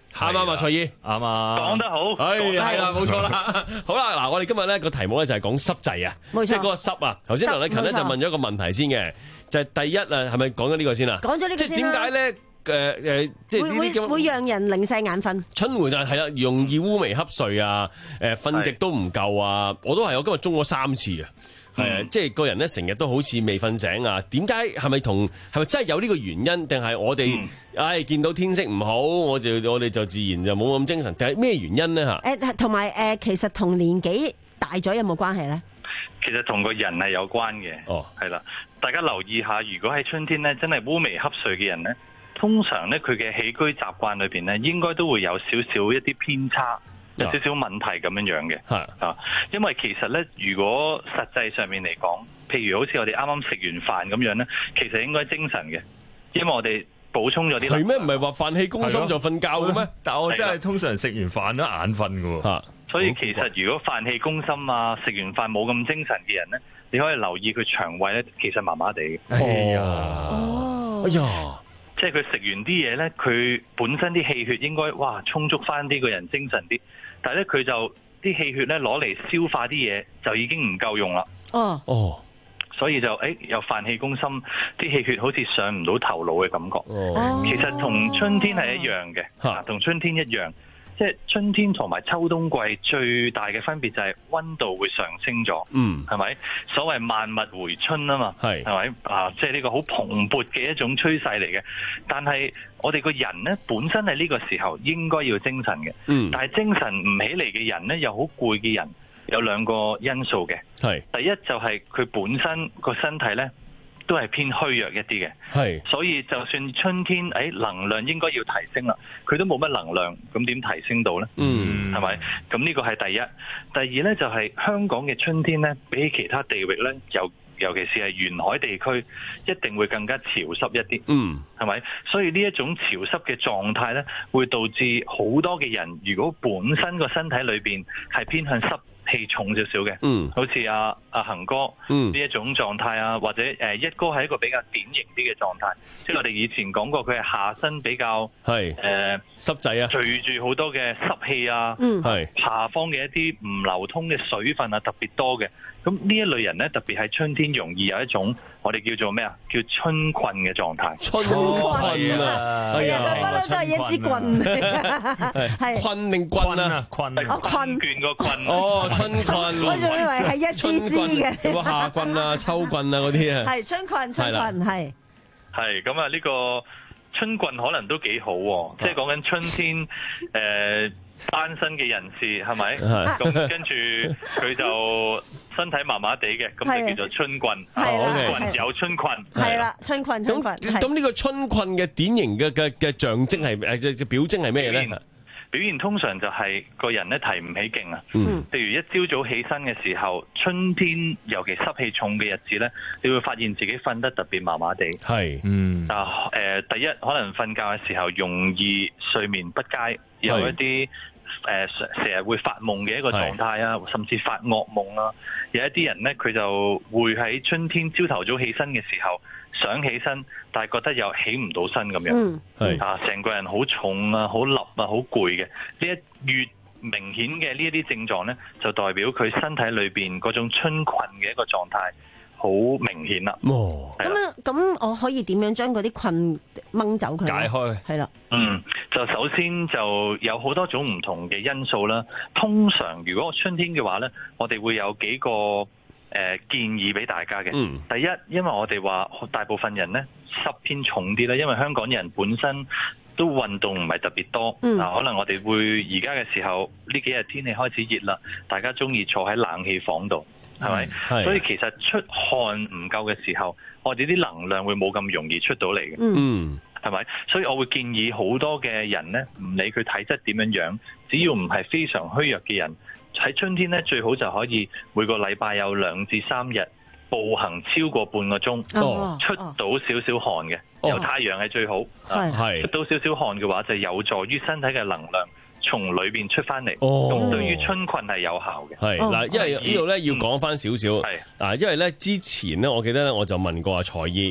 啱啱啊，蔡醫啱啊， 講得好， 係係啦，冇錯啦。好啦，嗱，我哋今日咧個題目咧就係講濕滯啊，即係嗰個濕啊。頭先梁禮勤咧就問咗一個問題先嘅，就係第一啊，係咪講咗呢個先啊？ 講咗呢個先啦。 即係點解咧？誒誒，即係呢啲咁會讓人零舍眼瞓。 春回就係啦，容易烏眉瞌睡啊，誒瞓極都唔夠啊，我都係我今日中咗三次啊。係啊，即係個人咧，成日都好似未瞓醒啊！點解係咪同係咪真係有呢個原因？定係我哋唉見到天色唔好，我就我哋就自然就冇咁精神？定係咩原因咧？嚇誒，同埋誒，其實同年紀大咗有冇關係咧？ 其實同個人係有關嘅。哦，係啦，大家留意下，如果喺春天咧，真係烏眉瞌睡嘅人咧，通常咧佢嘅起居習慣裏邊咧，應該都會有少少一啲偏差。有少少問題咁樣樣嘅，啊，因為其實咧，如果實際上面嚟講，譬如好似我哋啱啱食完飯咁樣咧，其實應該精神嘅，因為我哋補充咗啲。係咩？唔係話飯氣攻心就瞓覺嘅咩？ 但我真係通常食完飯都眼瞓嘅喎。 所以其實如果飯氣攻心啊，食完飯冇咁精神嘅人咧，你可以留意佢腸胃咧，其實麻麻地嘅。 哎呀， 哦， 哎呀！ 即係佢食完啲嘢咧，佢本身啲氣血應該哇充足翻啲，個人精神啲。但係咧，佢就啲氣血咧攞嚟消化啲嘢，就已經唔夠用啦。 哦哦， 所以就誒有飯氣攻心，啲氣血好似上唔到頭腦嘅感覺。 哦， 其實同春天係一樣嘅，嚇，同春天一樣。即係春天同埋秋冬季最大嘅分別就係溫度會上升咗， 嗯， 係咪？所謂萬物回春啊嘛，係係咪啊？即係呢個好蓬勃嘅一種趨勢嚟嘅。但係我哋個人咧本身係呢個時候應該要精神嘅，嗯，但係精神唔起嚟嘅人咧又好攰嘅人，有兩個因素嘅，係第一就係佢本身個身體咧。都係偏虛弱一啲嘅，係，所以就算春天，誒、哎、能量應該要提升啦，佢都冇乜能量，咁點提升到呢？嗯，係咪？咁呢個係第一。第二呢，就係、是、香港嘅春天呢，比起其他地域呢，尤尤其是係沿海地區，一定會更加潮濕一啲。嗯，係咪？所以呢一種潮濕嘅狀態呢，會導致好多嘅人，如果本身個身體裏邊係偏向濕氣重少少嘅，嗯，好似阿阿恒哥，嗯，呢一種狀態啊，或者誒、呃、一哥係一個比較典型啲嘅狀態，即係我哋以前講過，佢係下身比較係誒、呃、濕滯啊，聚住好多嘅濕氣啊，嗯，係下方嘅一啲唔流通嘅水分啊，特別多嘅。咁呢一類人咧，特別係春天容易有一種我哋叫做咩啊？叫春困嘅狀態。春困啊！ 哎呀，不嬲都係一支棍嚟，係困定棍啊？ 困啊！困倦個困。 哦，春困。 我仲以為係一支支嘅。 有冇夏棍啊、秋棍啊嗰啲啊？ 係春困，春困係。 係咁啊！呢個春棍可能都幾好喎，即係講緊春天誒。單身嘅人士係咪？咁跟住佢就身體麻麻地嘅，咁就叫做春困。春困有春困。 係啦，春困春困。 咁呢個春困嘅典型嘅嘅嘅象徵係誒嘅表徵係咩咧？ 表現通常就係個人咧提唔起勁啊。嗯。譬如一朝早起身嘅時候，春天尤其濕氣重嘅日子咧，你會發現自己瞓得特別麻麻地。係。嗯。啊誒，第一可能瞓覺嘅時候容易睡眠不佳。有一啲誒成日會發夢嘅一個狀態啊，甚至發噩夢啊。有一啲人咧，佢就會喺春天朝頭早起身嘅時候想起身，但係覺得又起唔到身咁樣。係、嗯、啊，成個人好重啊，好立啊，好攰嘅。呢一越明顯嘅呢一啲症狀咧，就代表佢身體裏邊嗰種春困嘅一個狀態。好明顯啦！ 哦，咁樣咁，我可以點樣將嗰啲困掹走佢？ 解開係啦。 嗯，就首先就有好多種唔同嘅因素啦。通常如果春天嘅話咧，我哋會有幾個誒、呃、建議俾大家嘅。嗯，第一，因為我哋話大部分人咧濕偏重啲啦，因為香港人本身都運動唔係特別多。嗯，啊，可能我哋會而家嘅時候呢幾日天氣開始熱啦，大家中意坐喺冷氣房度。係咪？嗯、所以其實出汗唔夠嘅時候，我哋啲能量會冇咁容易出到嚟嘅。嗯，係咪？所以我會建議好多嘅人呢，唔理佢體質點樣樣，只要唔係非常虛弱嘅人，喺春天呢，最好就可以每個禮拜有兩至三日步行超過半個鐘，哦、出到少少汗嘅，有、哦、太陽係最好。係、哦、出到少少汗嘅話，就有助於身體嘅能量從裏邊出翻嚟，咁、哦、對於春困係有效嘅。係嗱，因為呢度咧要講翻少少，係啊，因為咧之前咧，我記得咧我就問過阿蔡醫，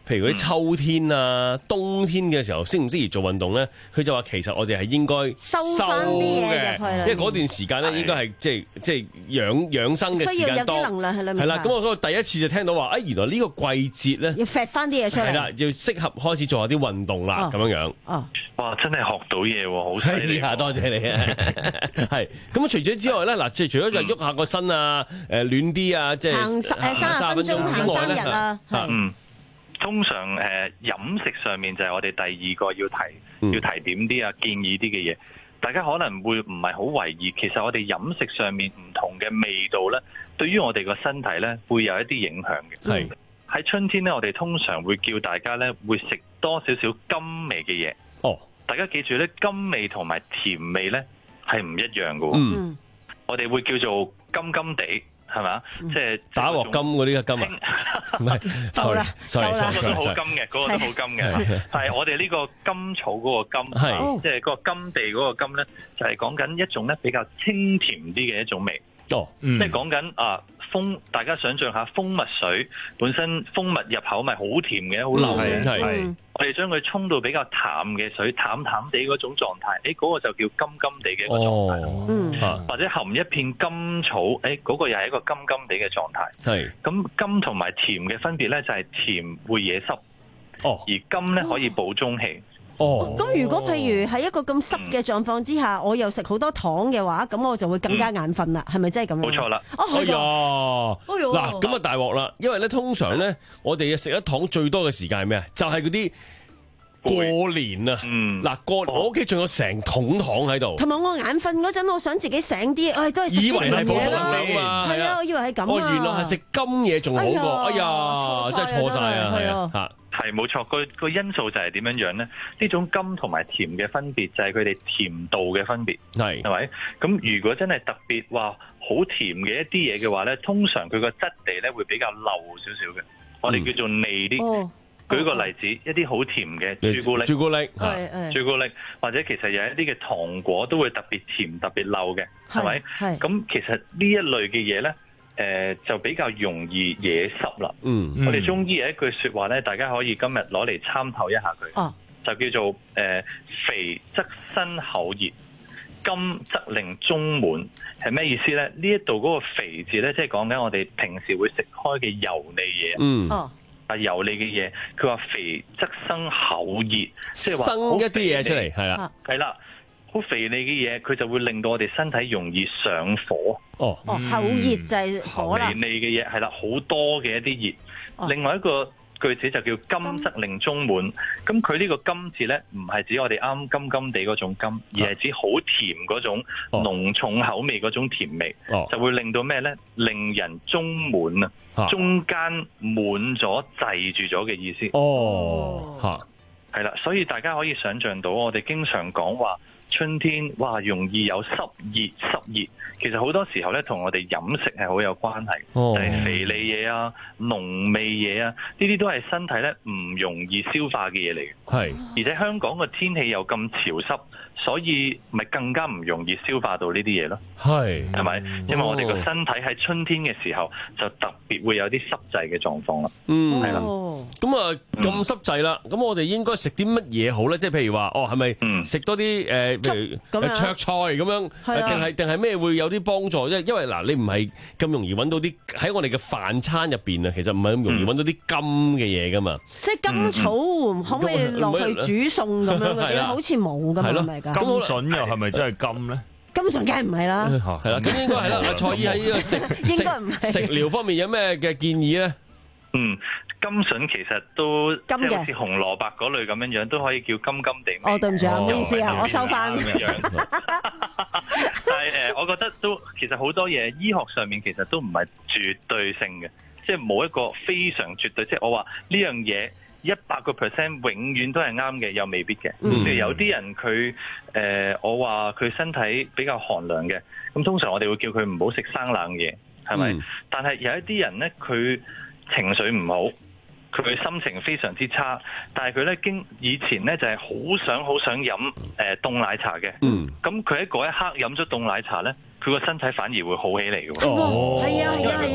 譬如嗰啲秋天啊、冬天嘅時候，適唔適宜做運動咧？佢就話其實我哋係應該收翻啲嘢入去， 因為嗰段時間咧應該係即係即係養養生嘅時間多， 需要有啲能量喺裏面。 係啦，咁我所以第一次就聽到話，啊原來呢個季節咧要揈翻啲嘢出嚟， 係啦，要適合開始做下啲運動啦，咁樣樣。 哦， 哇，真係學到嘢喎，好犀利！ 多謝你啊！係咁除咗之外咧，嗱，即係除咗就喐下個身啊，誒暖啲啊，即係行誒三十分鐘之外咧， 嗯，通常誒飲食上面就係我哋第二個要提要提點啲啊建議啲嘅嘢。大家可能會唔係好為意，其實我哋飲食上面唔同嘅味道咧，對於我哋個身體咧會有一啲影響嘅。 係喺春天咧，我哋通常會叫大家咧會食多少少甘味嘅嘢。 哦， 大家記住咧，甘味同埋甜味咧係唔一樣嘅。 嗯， 我哋會叫做甘甘地，係咪？即係打鑊甘嗰啲嘅甘啊？唔係，sorry，sorry， 嗰個都好甘嘅，嗰個都好甘嘅。但係我哋呢個甘草嗰個甘，係即係嗰個甘地嗰個甘咧，就係講緊一種咧比較清甜啲嘅一種味。 哦， 即係講緊啊蜂，大家想象下蜂蜜水本身蜂蜜入口咪好甜嘅，好流嘅。係我哋將佢沖到比較淡嘅水，淡淡地嗰種狀態，誒嗰個就叫甘甘地嘅一個狀態。嗯，或者含一片甘草，誒嗰個又係一個甘甘地嘅狀態。係咁甘同埋甜嘅分別咧，就係甜會惹濕，哦，而甘咧可以補中氣。 哦， 咁如果譬如喺一個咁濕嘅狀況之下，我又食好多糖嘅話，咁我就會更加眼瞓啦，係咪真係咁樣？ 冇錯啦。 哦，係啊。 哎呀， 嗱，咁啊大鑊啦，因為咧通常咧，我哋食得糖最多嘅時間係咩啊？就係嗰啲過年啊。嗯。嗱，過我屋企仲有成桶糖喺度。同埋我眼瞓嗰陣，我想自己醒啲，唉，都係食以為係補充啦。 先嘛。 係啊，我以為係咁啊。 哦，原來係食甘嘢仲好過。哎呀，真係錯晒啊！係啊，嚇。 係冇錯，個個因素就係點樣樣咧？呢種甘同埋甜嘅分別就係佢哋甜度嘅分別，係係咪？咁如果真係特別話好甜嘅一啲嘢嘅話咧，通常佢個質地咧會比較漏少少嘅，我哋叫做膩啲。哦、舉個例子，一啲好甜嘅朱古力， 朱古力， 係朱古力，或者其實有一啲嘅糖果都會特別甜、特別漏嘅，係咪？係咁，其實呢一類嘅嘢咧。誒、呃、就比較容易惹濕啦。嗯，我哋中醫有一句説話咧，大家可以今日攞嚟參透一下佢。哦，就叫做誒、呃、肥則身口熱，甘則令中滿。係咩意思咧？呢一度嗰個肥字咧，即係講緊我哋平時會食開嘅油膩嘢。嗯，哦，啊油膩嘅嘢，佢話肥則生口熱，即係話生一啲嘢出嚟，係啦， 係啦。好肥膩嘅嘢，佢就會令到我哋身體容易上火。 哦，哦，口熱就係火啦。 肥膩嘅嘢係啦，好多嘅一啲熱。哦、另外一個句子就叫甘則令中滿。咁佢呢個甘字咧，唔係指我哋啱甘甘地嗰種甘，而係指好甜嗰種濃重口味嗰種甜味。哦、就會令到咩咧？令人中滿啊！中間滿咗滯住咗嘅意思。哦，嚇，係啦，所以大家可以想像到，我哋經常講話。春天哇，容易有濕熱濕熱，其實好多時候咧，同我哋飲食係好有關係，就係、是、肥膩嘢啊、濃味嘢啊，呢啲都係身體咧唔容易消化嘅嘢嚟嘅。係，而且香港嘅天氣又咁潮濕，所以咪更加唔容易消化到呢啲嘢咯。係，係咪？因為我哋個身體喺春天嘅時候就特別會有啲濕滯嘅狀況啦。嗯，係啦。 咁啊咁濕滯啦，咁、嗯、我哋應該食啲乜嘢好咧？即係譬如話，哦，係咪食多啲誒？呃譬如灼菜咁樣，定係定係咩會有啲幫助？因因為嗱，你唔係咁容易揾到啲喺我哋嘅飯餐入邊啊，其實唔係咁容易揾到啲甘嘅嘢噶嘛。即係甘草可唔可以落去煮餸咁樣嘅？好似冇噶嘛，係咪㗎？ 甘筍又係咪真係甘咧？ 甘筍梗係唔係啦。 係啦，咁應該係啦。阿蔡醫喺呢個食食食療方面有咩嘅建議咧？ 嗯，甘筍其實都即係好似紅蘿蔔嗰類咁樣樣，都可以叫甘甘地味。哦，對唔住啊，唔好意思啊，我收翻。但係誒，我覺得都其實好多嘢醫學上面其實都唔係絕對性嘅，即係冇一個非常絕對。即係我話呢樣嘢一百個 percent 永遠都係啱嘅，又未必嘅。譬如有啲人佢誒，我話佢身體比較寒涼嘅，咁通常我哋會叫佢唔好食生冷嘢，係咪？但係有一啲人咧，佢情緒唔好，佢心情非常之差，但係佢咧經以前咧就係好想好想飲誒凍奶茶嘅，咁佢喺嗰一刻飲咗凍奶茶咧，佢個身體反而會好起嚟嘅。哦， 係啊係啊係啊，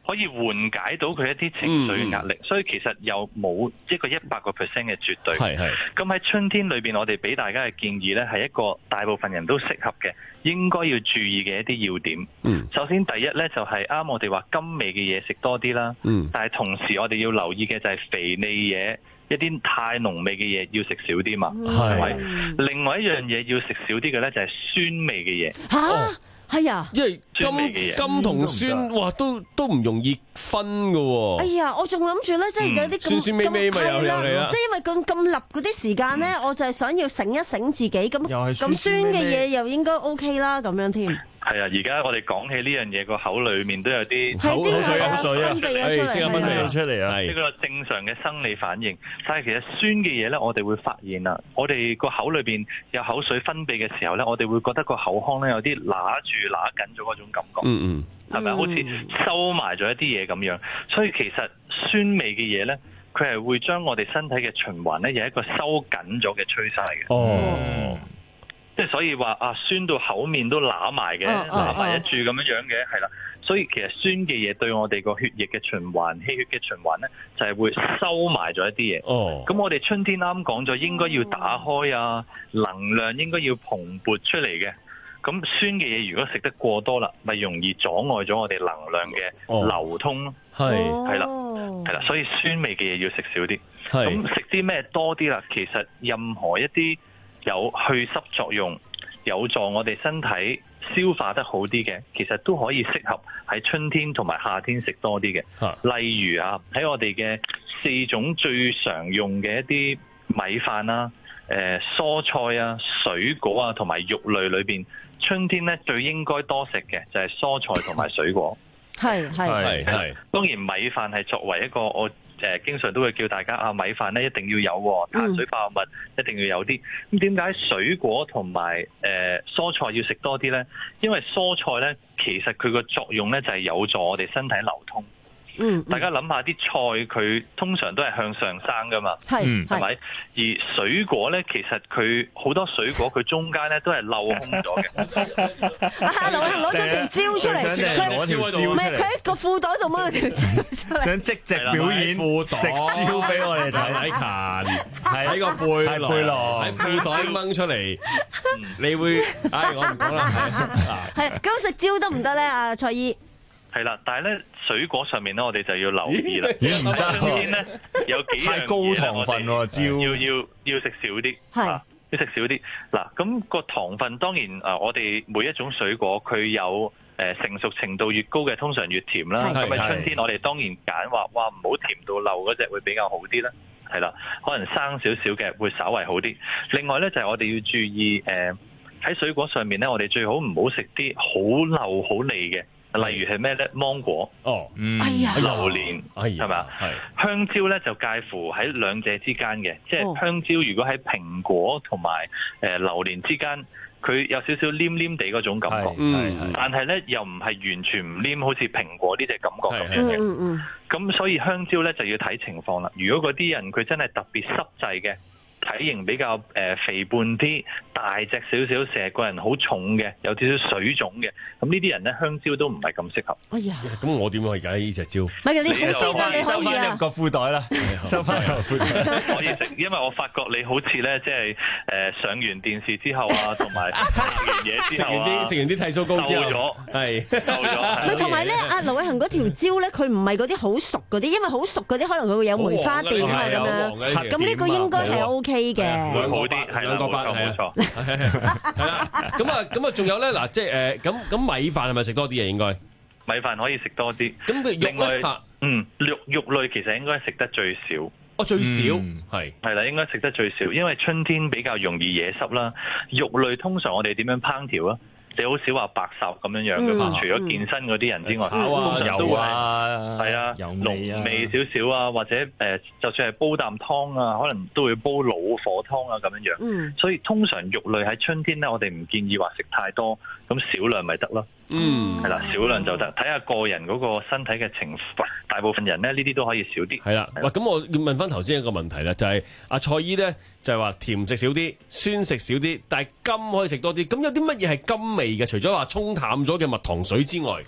可以緩解到佢一啲情緒嘅壓力，嗯、所以其實又冇一個一百個 percent 嘅絕對。 係係。 咁喺春天裏邊，我哋俾大家嘅建議呢，係一個大部分人都適合嘅，應該要注意嘅一啲要點。 嗯。 首先第一呢，就係、是、啱我哋話甘味嘅嘢食多啲啦。 嗯。 但係同時我哋要留意嘅就係肥膩嘢，一啲太濃味嘅嘢要食少啲嘛。係咪、嗯？另外一樣嘢要食少啲嘅呢，就係酸味嘅嘢。 嚇、啊！係啊， 因為甘甘同酸，哇，都都唔容易分㗎喎。 哎呀，我仲諗住咧，即係有啲酸酸味味咪又有嚟啦。 即係因為咁咁立嗰啲時間咧，我就係想要醒一醒自己，咁咁酸嘅嘢又應該 OK 啦，咁樣添。 係啊，而家我哋講起呢樣嘢，個口裏面都有啲口口水口水啊， 係即刻分泌出嚟啊！ 呢個正常嘅生理反應。但係其實酸嘅嘢咧，我哋會發現啊，我哋個口裏邊有口水分泌嘅時候咧，我哋會覺得個口腔咧有啲揦住揦緊咗嗰種感覺。 嗯嗯， 係咪好似收埋咗一啲嘢咁樣？所以其實酸味嘅嘢咧，佢係會將我哋身體嘅循環咧有一個收緊咗嘅趨勢嘅。 哦。 即係所以話啊，酸到口面都揦埋嘅，揦埋一住咁樣樣嘅，係啦。所以其實酸嘅嘢對我哋個血液嘅循環、氣血嘅循環咧，就係會收埋咗一啲嘢。 哦。 咁我哋春天啱講咗，應該要打開啊，能量應該要蓬勃出嚟嘅。咁酸嘅嘢如果食得過多啦，咪容易阻礙咗我哋能量嘅流通咯。 係係啦，係啦。所以酸味嘅嘢要食少啲。咁食啲咩多啲啦？其實任何一啲有去濕作用、有助我哋身體消化得好啲嘅，其實都可以適合喺春天同埋夏天食多啲嘅。 啊、 例如啊，喺我哋嘅四種最常用嘅一啲米飯啦、誒、呃、蔬菜啊、水果啊同埋肉類裏邊，春天咧最應該多食嘅就係蔬菜同埋水果。 係係係係。 當然米飯係作為一個我。誒經常都會叫大家啊，米飯咧一定要有，碳水化合物一定要有啲。咁點解水果同埋誒蔬菜要食多啲咧？因為蔬菜咧其實佢個作用咧就係有助我哋身體流通。 嗯， 大家諗下啲菜佢通常都係向上生噶嘛， 係係咪？而水果咧，其實佢好多水果佢中間咧都係鏤空咗嘅。 阿劉攞咗條蕉出嚟，佢唔係佢喺個褲袋度掹咗條蕉出嚟， 想即席表演食蕉俾我哋睇。 李勤係喺個背背囊喺褲袋掹出嚟，你會唉我唔講啦。 係咁食蕉得唔得咧？阿蔡姨？ 係啦，但係咧水果上面咧，我哋就要留意啦。 唔得， 春天咧有幾樣嘢高糖分喎，蕉要要要食少啲，係要食少啲。嗱，咁個糖分當然啊，我哋每一種水果佢有誒成熟程度越高嘅，通常越甜啦。咁喺春天我哋當然揀話，哇唔好甜到漏嗰隻會比較好啲啦。係啦，可能生少少嘅會稍為好啲。另外咧就係我哋要注意誒喺水果上面咧，我哋最好唔好食啲好漏好膩嘅。例如係咩咧？芒果哦， 嗯， 哎呀， 榴蓮係咪？係香蕉咧就介乎喺兩者之間嘅，即係香蕉如果喺蘋果同埋誒榴蓮之間，佢有少少黏黏地嗰種感覺，嗯，但係咧又唔係完全唔黏，好似蘋果呢隻感覺咁樣嘅。 嗯嗯， 咁所以香蕉咧就要睇情況啦。如果嗰啲人佢真係特別濕滯嘅，體型比較誒肥胖啲、大隻少少，成個人好重嘅，有少少水腫嘅，咁呢啲人咧香蕉都唔係咁適合。 哎呀， 咁我點可以解呢隻蕉？ 唔係你好收翻收翻入個褲袋啦，收翻入褲袋。 可以食，因為我發覺你好似咧，即係誒上完電視之後啊，同埋食完嘢之後啊， 食完啲食完啲剃鬚膏之後， 瘦咗， 係瘦咗。 唔係同埋咧，阿盧偉恒嗰條蕉咧，佢唔係嗰啲好熟嗰啲，因為好熟嗰啲可能佢會有梅花點啊咁樣。咁呢個應該係 OK 嘅。 好啲，係兩個八，冇錯， 係啦。咁啊，咁啊，仲有咧嗱，即係誒，咁咁米飯係咪食多啲啊？應該米飯可以食多啲。 咁佢肉咧， 嗯，肉肉類其實應該食得最少。 哦，最少係係啦，應該食得最少，因為春天比較容易惹濕啦。肉類通常我哋點樣烹調啊？你好少話白烚咁樣樣嘅嘛，除咗健身嗰啲人之外，通常都會係係啊濃味少少啊，或者誒，就算係煲啖湯啊，可能都會煲老火湯啊咁樣樣。所以通常肉類喺春天咧，我哋唔建議話食太多，咁少量咪得咯。嗯，係啦，少量就得，睇下個人嗰個身體嘅情況。大部分人咧，呢啲都可以少啲。 係啦，喂，咁我要問翻頭先一個問題啦，就係阿蔡姨咧，就係話甜食少啲，酸食少啲，但係甘可以食多啲。咁有啲乜嘢係甘味嘅？除咗話沖淡咗嘅蜜糖水之外， 係咯，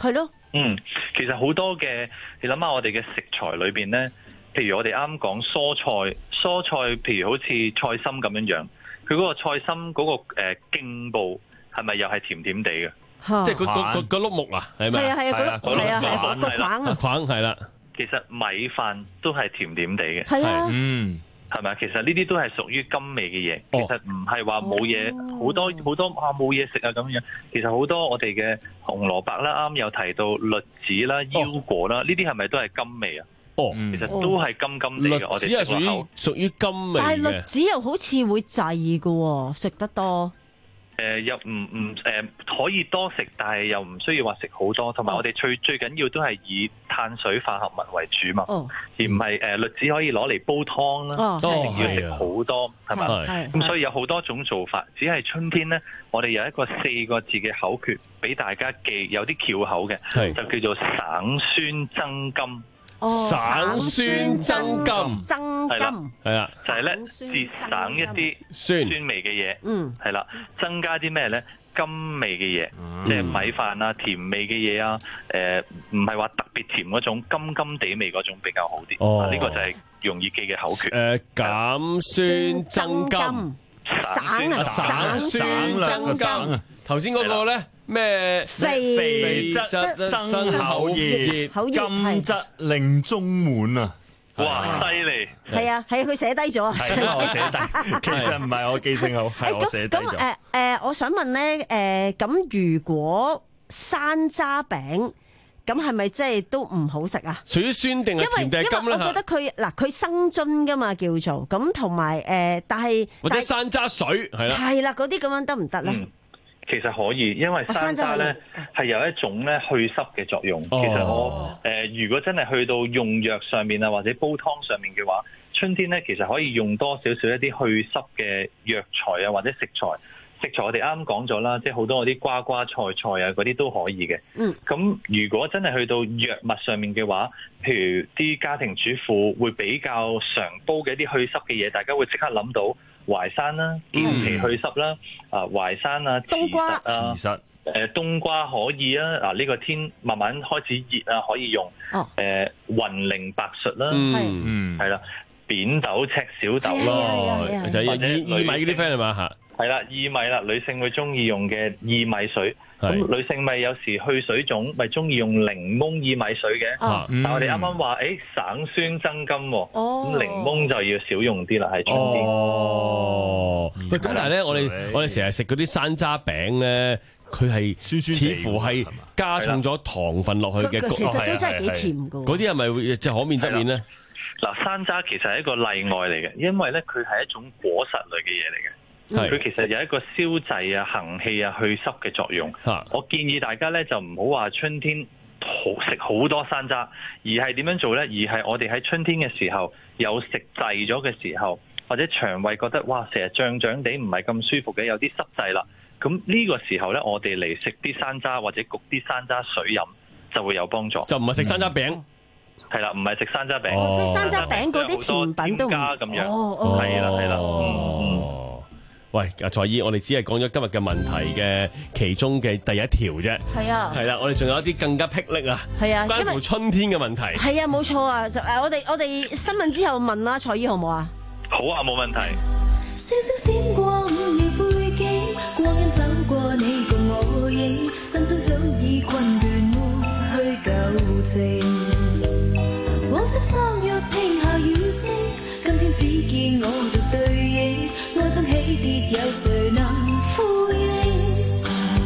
嗯，其實好多嘅，你諗下我哋嘅食材裏邊咧，譬如我哋啱講蔬菜，蔬菜譬如好似菜心咁樣樣，佢嗰個菜心嗰、嗰個誒莖部係咪又係甜甜地嘅？ 即係嗰嗰嗰嗰碌木啊，係咪？ 係啊係啊，嗰係啊係個個框啊， 框係啦。 其實米飯都係甜甜地嘅， 係啊， 嗯。係咪？其實呢啲都係屬於甘味嘅嘢，其實唔係話冇嘢，好多好多啊冇嘢食啊咁樣。其實好多我哋嘅紅蘿蔔啦，啱有提到栗子啦、腰果啦，呢啲係咪都係甘味啊？哦，其實都係甘甘地嘅。我哋栗子係屬於屬於甘味嘅， 但係栗子又好似會滯嘅，食得多。 誒、呃、又唔唔誒可以多食，但係又唔需要話食好多。同埋我哋最最緊要都係以碳水化合物為主嘛，哦、而唔係誒栗子可以攞嚟煲湯啦，哦、一定要食好多係咪？咁所以有好多種做法。只係春天咧，我哋有一個四個字嘅口訣俾大家記，有啲翹口嘅，就叫做省酸增甘。 哦、 省酸增甘， 增甘係啦， 就係咧節省一啲酸酸味嘅嘢，嗯，係啦，增加啲咩咧？甘味嘅嘢，嗯、即係米飯啊，甜味嘅嘢啊，誒唔係話特別甜嗰種，甘甘地味嗰種比較好啲。哦，呢、啊這個就係容易記嘅口訣。誒、 呃，減酸增甘， 省啊， 省酸增甘。頭先嗰個咧？咩肥肥質生口熱，甘質令中滿啊！ 哇，犀利！ 係啊，係佢寫低咗啊！ 係啊，我寫低。其實唔係我記性好，係我寫低咗。 咁誒誒，我想問咧，誒咁如果山楂餅，咁係咪即係都唔好食啊？ 屬於酸定係甜定係甘咧？ 因為我覺得佢嗱，佢生津噶嘛，叫做咁，同埋誒，但係或者山楂水係啦， 係啦，嗰啲咁樣得唔得咧？ 其實可以，因為山楂咧係有一種咧去濕嘅作用。哦、其實我誒、呃，如果真係去到用藥上面啊，或者煲湯上面嘅話，春天咧其實可以用多少少一啲去濕嘅藥材啊，或者食材。食材我哋啱啱講咗啦，即係好多嗰啲瓜瓜菜菜啊，嗰啲都可以嘅。嗯。咁如果真係去到藥物上面嘅話，譬如啲家庭主婦會比較常煲嘅一啲去濕嘅嘢，大家會即刻諗到。淮山啦，健脾去濕啦，啊淮山啊， 冬瓜啊，其實誒冬瓜可以啊，嗱、這、呢個天慢慢開始熱啊，可以用。哦。誒雲苓白術啦，嗯，係啦，扁豆赤小豆咯， 就係薏薏米嗰啲 friend 係嘛嚇？ 係啦，薏米啦，女性會中意用嘅薏米水。咁女性咪有時去水腫，咪中意用檸檬薏米水嘅。哦、但係我哋啱啱話，誒、欸、省酸增甘喎。哦。咁檸檬就要少用啲啦，喺春天。 哦。喂，咁但係咧，我哋我哋成日食嗰啲山楂餅咧，佢係似乎係加重咗糖分落去嘅。 其實都真係幾甜㗎。 嗰啲係咪會即係可免則免咧？ 嗱，山楂其實係一個例外嚟嘅，因為咧佢係一種果實類嘅嘢嚟嘅。佢其實有一個消滯啊、行氣啊、去濕嘅作用。我建議大家咧就唔好話春天好食好多山楂，而係點樣做咧？而係我哋喺春天嘅時候有食滯咗嘅時候，或者腸胃覺得哇成日脹脹地唔係咁舒服嘅，有啲濕滯啦。咁呢個時候咧，我哋嚟食啲山楂或者焗啲山楂水飲就會有幫助。 就唔係食山楂餅。 係啦，唔係食山楂餅。 哦、即係山楂餅嗰啲甜品都唔加咁樣。係啦係啦。嗯喂，阿蔡姨，我哋只係講咗今日嘅問題嘅其中嘅第一條啫。 係啊， 係啦，我哋仲有一啲更加霹靂啊。 係啊， 關乎春天嘅問題。 係啊，冇錯啊。就誒，我哋我哋新聞之後問啦，蔡姨好唔好啊？ 好啊，冇問題。 星星閃過午夜背景，光陰走過你共我影，心中早已困倦沒去舊情。往昔相約聽下雨聲，今天只見我獨對影。愛中起跌，有誰能呼應？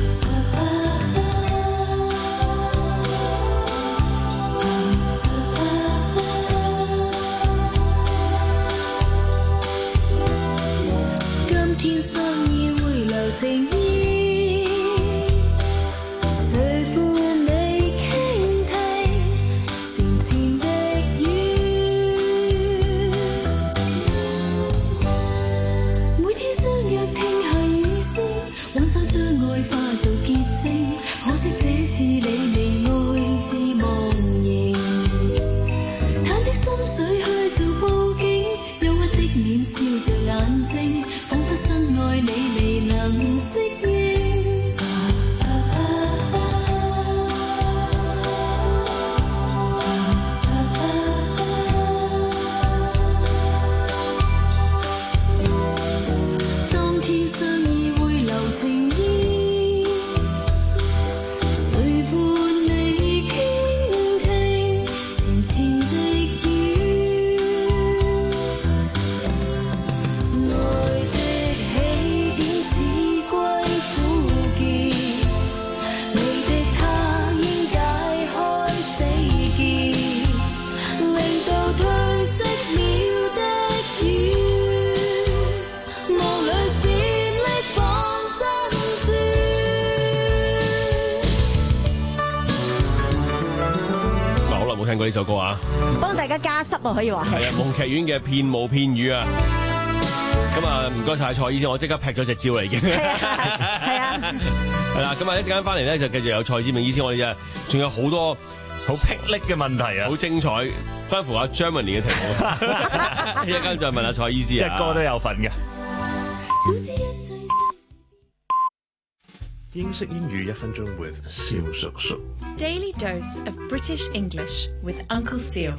今天相依會留情意，誰伴你傾聽情前的雨？每天相約聽下聽過呢首歌啊？ 幫大家加濕啊，可以話係。 係啊，夢劇院嘅片舞片語啊。咁啊，唔該晒蔡醫師，我即刻劈咗隻招啦已經。係啊， 係啊。 係啦，咁啊一陣間翻嚟咧就繼續有蔡志明醫師，我哋就仲有好多好霹靂嘅問題啊，好精彩，關乎阿 Germany 嘅題目。一陣間再問下蔡醫師啊， 一哥都有份嘅。 英式英語一分鐘 with 蕭叔叔。 Daily dose of British English with Uncle Seal。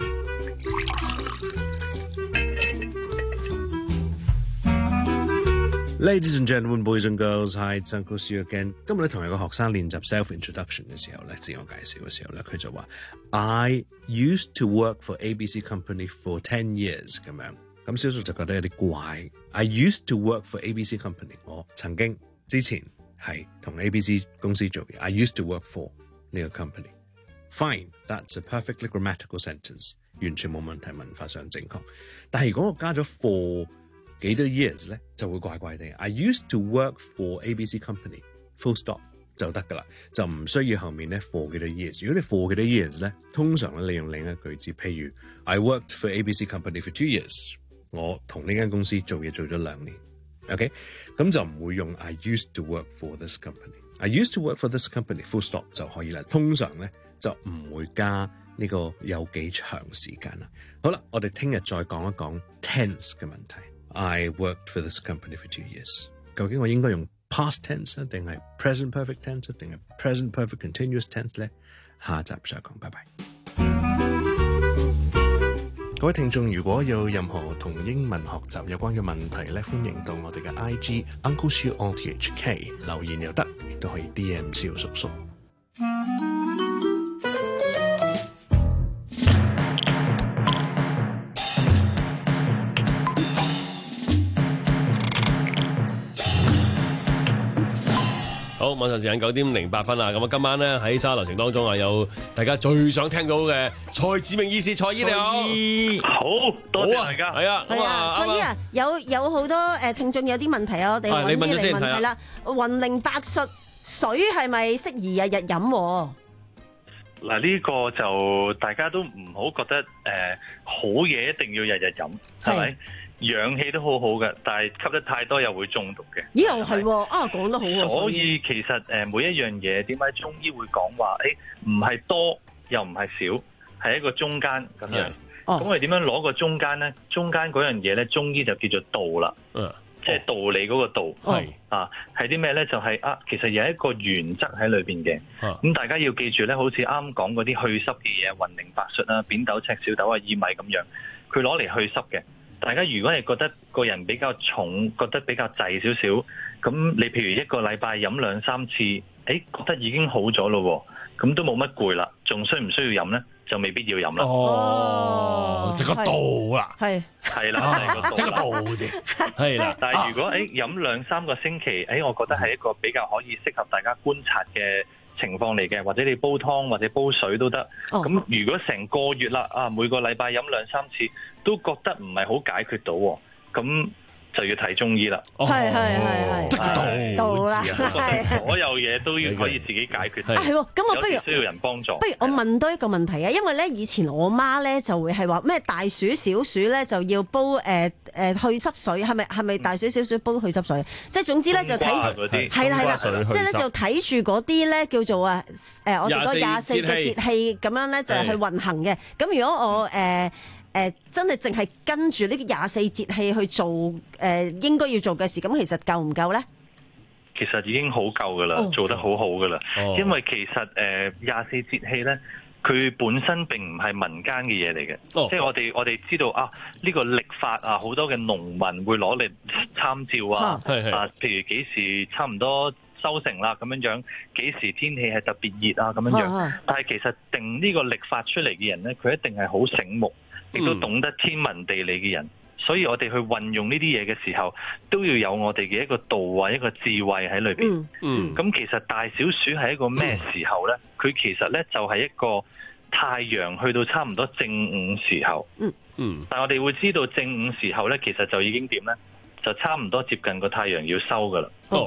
Ladies and gentlemen, boys and girls, hi, it's Uncle Seal again。今日咧同一個學生練習 self-introduction 嘅時候咧，自我介紹嘅時候咧，佢就話 I used to work for A B C company for ten years 咁樣。咁蕭叔就覺得有啲怪。I used to work for A B C company。我曾經之前係同 A B C 公司做嘢。I used to work for 呢個 company。Fine, that's a perfectly grammatical sentence， 完全冇問題，文法上正確。但係如果我加咗 for幾多 years 咧，就會怪怪地。I used to work for A B C company full stop 就得噶啦，就唔需要後面咧 for 幾多 years。如果你 for 幾多 years 咧，通常咧你用另一個句子，譬如 I worked for A B C company for two years， 我同呢間公司做嘢做咗兩年。OK， 咁就唔會用 I used to work for this company。I used to work for this company full stop 就可以啦。通常咧就唔會加呢個有幾長時間啦。好啦，我哋聽日再講一講 tense 嘅問題。I worked for this company for two years。究竟我應該用 past tense 啊，定係 present perfect tense 定係 present perfect continuous tense 咧？下集再講，拜拜。各位聽眾，如果有任何同英文學習有關嘅問題咧，歡迎到我哋嘅 I G Uncle Siu O T H K 留言又得，亦都可以 D M 蕭叔叔。 好，晚上時間九點零八分啦。咁啊，今晚咧喺沙流程當中啊，有大家最想聽到嘅蔡志明醫師，蔡醫你好， 好多謝大家， 係啊， 係啊，蔡醫啊，有有好多誒聽眾有啲問題啊，我哋揾啲嚟問係啦。雲苓百術水係咪適宜日日飲？ 嗱，呢個就大家都唔好覺得誒、呃、好嘢一定要日日飲，係咪？氧氣都好好嘅，但係吸得太多又會中毒嘅。 咦，又係喎，啊講得好喎。 所以其實誒每一樣嘢點解中醫會講話誒唔係多又唔係少，係一個中間咁樣。咁、哦、我哋點樣攞個中間咧？中間嗰樣嘢咧，中醫就叫做道啦。嗯，即係道理嗰個道。係、哦、啊，係啲咩咧？就係、是、啊，其實有一個原則喺裏邊嘅。咁、啊、大家要記住咧，好似啱講嗰啲去濕嘅嘢，雲苓百術啊、扁豆、赤小豆啊、薏米咁樣，佢攞嚟去濕嘅。大家如果係覺得個人比較重，覺得比較滯少少，咁你譬如一個禮拜飲兩三次，誒覺得已經好咗咯，咁都冇乜攰啦，仲需唔需要飲咧？就未必要飲啦。 哦，即個道啦， 係係啦， 即個道啫，係啦。 但係如果誒飲兩三個星期，誒我覺得係一個比較可以適合大家觀察嘅情況嚟嘅，或者你煲湯或者煲水都得。咁、哦、如果成個月啦，啊每個禮拜飲兩三次，都覺得唔係好解決到，咁就要睇中醫啦。 係係係係，道啦， 所有嘢都要可以自己解決。係喎， 咁我不如需要人幫助。 不如我問多一個問題啊，因為咧以前我媽咧就會係話咩大暑小暑咧就要煲誒誒、呃呃、去濕水，係咪係咪大暑小暑煲去濕水？即係總之咧就睇係啦係啦，即係咧就睇住嗰啲咧叫做啊誒、呃、我哋嗰廿四個節氣咁樣咧就係去運行嘅。咁如果我誒。呃誒、呃、真係淨係跟住呢個廿四節氣去做誒、呃、應該要做嘅事，咁其實夠唔夠咧？ 其實已經好夠噶啦，做得好好噶啦。因為其實誒廿四節氣咧，佢本身並唔係民間嘅嘢嚟嘅，即係我哋我哋知道啊，呢、這個曆法啊，好多嘅農民會攞嚟參照啊，啊，譬如幾時差唔多收成啦，咁樣樣幾時天氣係特別熱啊，咁樣樣。但係其實定呢個曆法出嚟嘅人咧，佢一定係好醒目。亦都懂得天文地理嘅人，所以我哋去運用呢啲嘢嘅時候，都要有我哋嘅一個道啊，一個智慧喺裏邊。嗯，咁、嗯、其實大小暑係一個咩時候呢？佢、嗯、其實呢就係一個太陽去到差唔多正午時候。嗯嗯，但我哋會知道正午時候呢，其實就已經點呢？就差唔多接近個太陽要收噶啦。哦，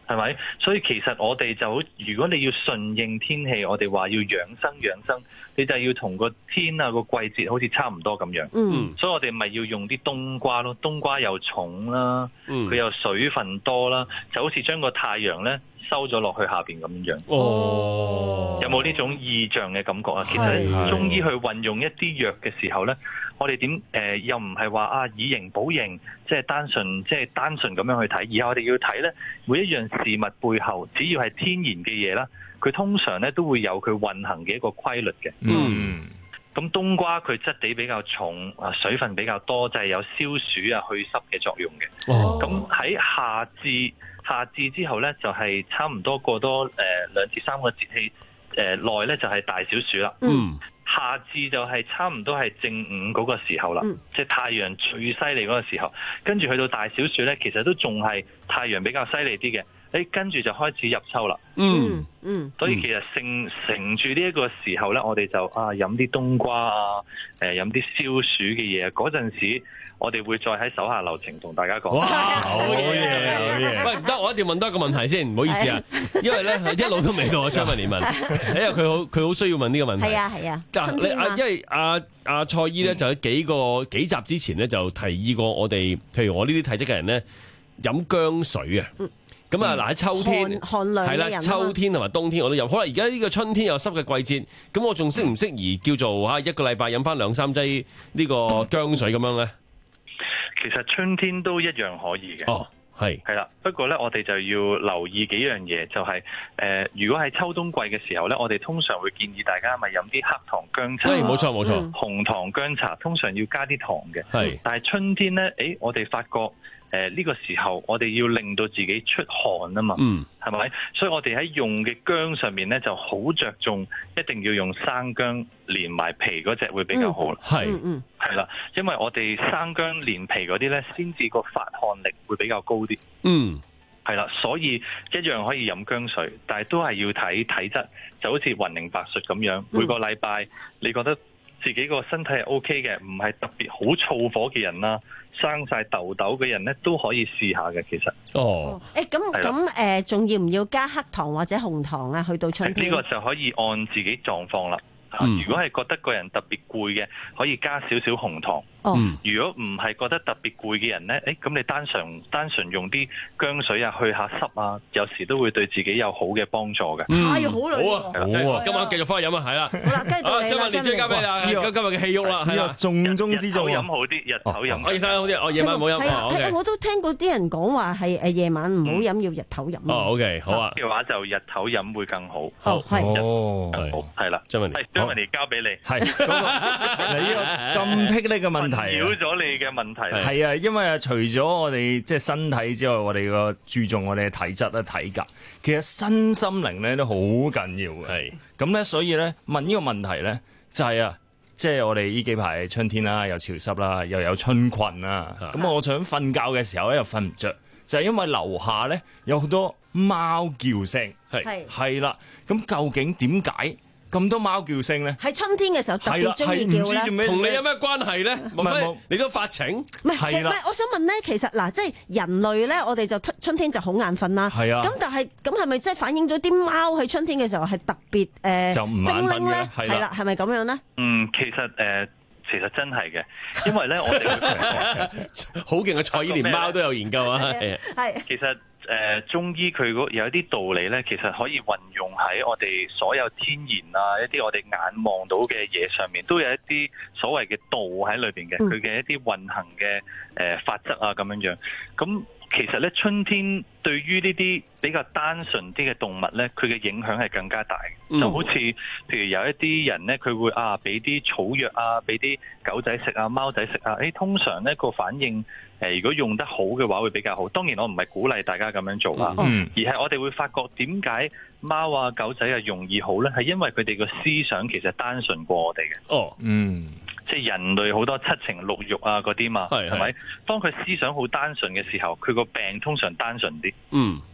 係咪？所以其實我哋就好，如果你要順應天氣，我哋話要養生養生，你就要同個天啊個季節好似差唔多咁樣。 嗯， 所以我哋咪要用啲冬瓜咯，冬瓜又重啦，佢又水分多啦，就好似將個太陽咧收咗落去下邊咁樣。 哦， 有冇呢種意象嘅感覺啊？其實中醫去運用一啲藥嘅時候咧，我哋點誒又唔係話啊以形補形，即係單純即係單純咁樣去睇，而係我哋要睇咧每一樣事物背後，只要係天然嘅嘢啦，佢通常咧都會有佢運行嘅一個規律嘅。 嗯。 咁冬瓜佢質地比較重，啊水分比較多，就係、是、有消暑啊去濕嘅作用嘅。 哦。 咁喺夏至夏至之後咧，就係、是、差唔多過多誒兩至三個節氣誒內咧，就係、是、大小暑啦。 嗯。 夏至就係差唔多係正午嗰個時候啦，嗯、即係太陽最犀利嗰個時候。跟住去到大小暑咧，其實都仲係太陽比較犀利啲嘅。誒跟住就開始入秋啦。 嗯嗯， 所以其實乘乘住呢一個時候咧，我哋就啊飲啲冬瓜啊，誒飲啲消暑嘅嘢。嗰陣時我哋會再喺手下留情同大家講。 哇，好嘢，好嘢！喂，唔得，我一定要問多一個問題先，唔好意思啊，因為咧一路都未到我張文年問，因為佢好佢好需要問呢個問題。 係啊係啊， 春天啊，因為阿阿蔡姨咧就喺幾個幾集之前咧就提議過我哋，譬如我呢啲體質嘅人咧飲薑水啊。咁啊，嗱喺秋天寒涼嘅人， 係啦，秋天同埋冬天我都飲。好啦，而家呢個春天又濕嘅季節，咁我仲適唔適宜叫做嚇一個禮拜飲翻兩三劑呢個薑水咁樣咧？ 其實春天都一樣可以嘅。 哦，係係啦，不過咧，我哋就要留意幾樣嘢，就係、是、誒、呃，如果係秋冬季嘅時候咧，我哋通常會建議大家咪飲啲黑糖薑茶。 係，冇錯冇錯。 紅糖薑茶通常要加啲糖嘅。 係， 但係春天咧，誒，我哋發覺。誒、這、呢個時候，我哋要令到自己出汗啊嘛， 嗯， 係咪？所以我哋喺用嘅薑上面咧，就好着重，一定要用生薑連埋皮嗰隻會比較好。 係、 嗯，嗯， 係啦，因為我哋生薑連皮嗰啲咧，先至個發汗力會比較高啲。 嗯， 係啦，所以一樣可以飲薑水，但係都係要睇體質，就好似雲苓白術咁樣，每個禮拜你覺得自己個身體係 O K 嘅，唔係特別好燥火嘅人啦，生晒痘痘嘅人咧都可以試下嘅，其實。 哦。 誒咁咁誒，仲要唔要加黑糖或者紅糖啊？去到春天。 呢個就可以按自己狀況啦。嗯、如果係覺得個人特別攰嘅，可以加少少紅糖。 哦、 如果唔係覺得特別攰嘅人咧，誒咁你單純單純用啲薑水啊去下濕啊，有時都會對自己有好嘅幫助嘅。 太好啦！ 好啊，好啊，今晚繼續翻去飲啊，係啦。 好啦，跟住到你啦， 張文年追交俾你啦。今日嘅戲肉啦，係啦， 重中之重。 日頭飲好啲，日頭飲。 我夜晚好啲，我夜晚唔好飲。 係我都聽過啲人講話係誒夜晚唔好飲，要日頭飲。 哦，OK，好啊。 嘅話就日頭飲會更好。 好，係。 哦， 係啦， 張文年， 張文年交俾你。 係，你呢個咁僻呢個問題， 擾咗你嘅問題。 係啊，因為啊，除咗我哋即係身體之外，我哋個注重我哋嘅體質啦、體格，其實身心靈咧都好緊要嘅。係咁咧，所以咧問呢個問題咧，就係、是、啊，即係我哋呢幾排春天啦，又潮濕啦，又有春困啦。咁我想瞓覺嘅時候咧，又瞓唔着，就係、是、因為樓下咧有好多貓叫聲。係係啦，咁究竟點解咁多貓叫聲咧？ 喺春天嘅時候特別中意叫咧， 同你有咩關係咧？唔係你都發情？ 唔係，唔係，我想問咧，其實嗱，即係人類咧，我哋就春天就好眼瞓啦。係啊。咁但係咁係咪即係反映咗啲貓喺春天嘅時候係特別誒就唔眼瞓嘅咧？ 係啦，係咪咁樣咧？ 嗯，其實誒、呃，其實真係嘅，因為咧我哋會好勁嘅蔡姨連貓都有研究啊。係。 其實。誒、呃、中醫佢有一啲道理咧，其實可以運用喺我哋所有天然啊一啲我哋眼望到嘅嘢上面，都有一啲所謂嘅道喺裏邊嘅，佢嘅一啲運行嘅誒、呃、法則啊咁樣樣。咁其實咧春天對於呢啲比較單純啲嘅動物咧，佢嘅影響係更加大。嗯、就好似譬如有一啲人咧，佢會啊俾啲草藥啊，俾啲狗仔食啊、貓仔食啊，誒通常咧個反應。誒，如果用得好嘅話，會比較好。當然，我唔係鼓勵大家咁樣做啦，嗯、而係我哋會發覺點解貓啊、狗仔啊容易好咧？係因為佢哋個思想其實單純過我哋嘅。哦，嗯，即係人類好多七情六慾啊嗰啲嘛，係咪？當佢思想好單純嘅時候，佢個病通常單純啲。嗯。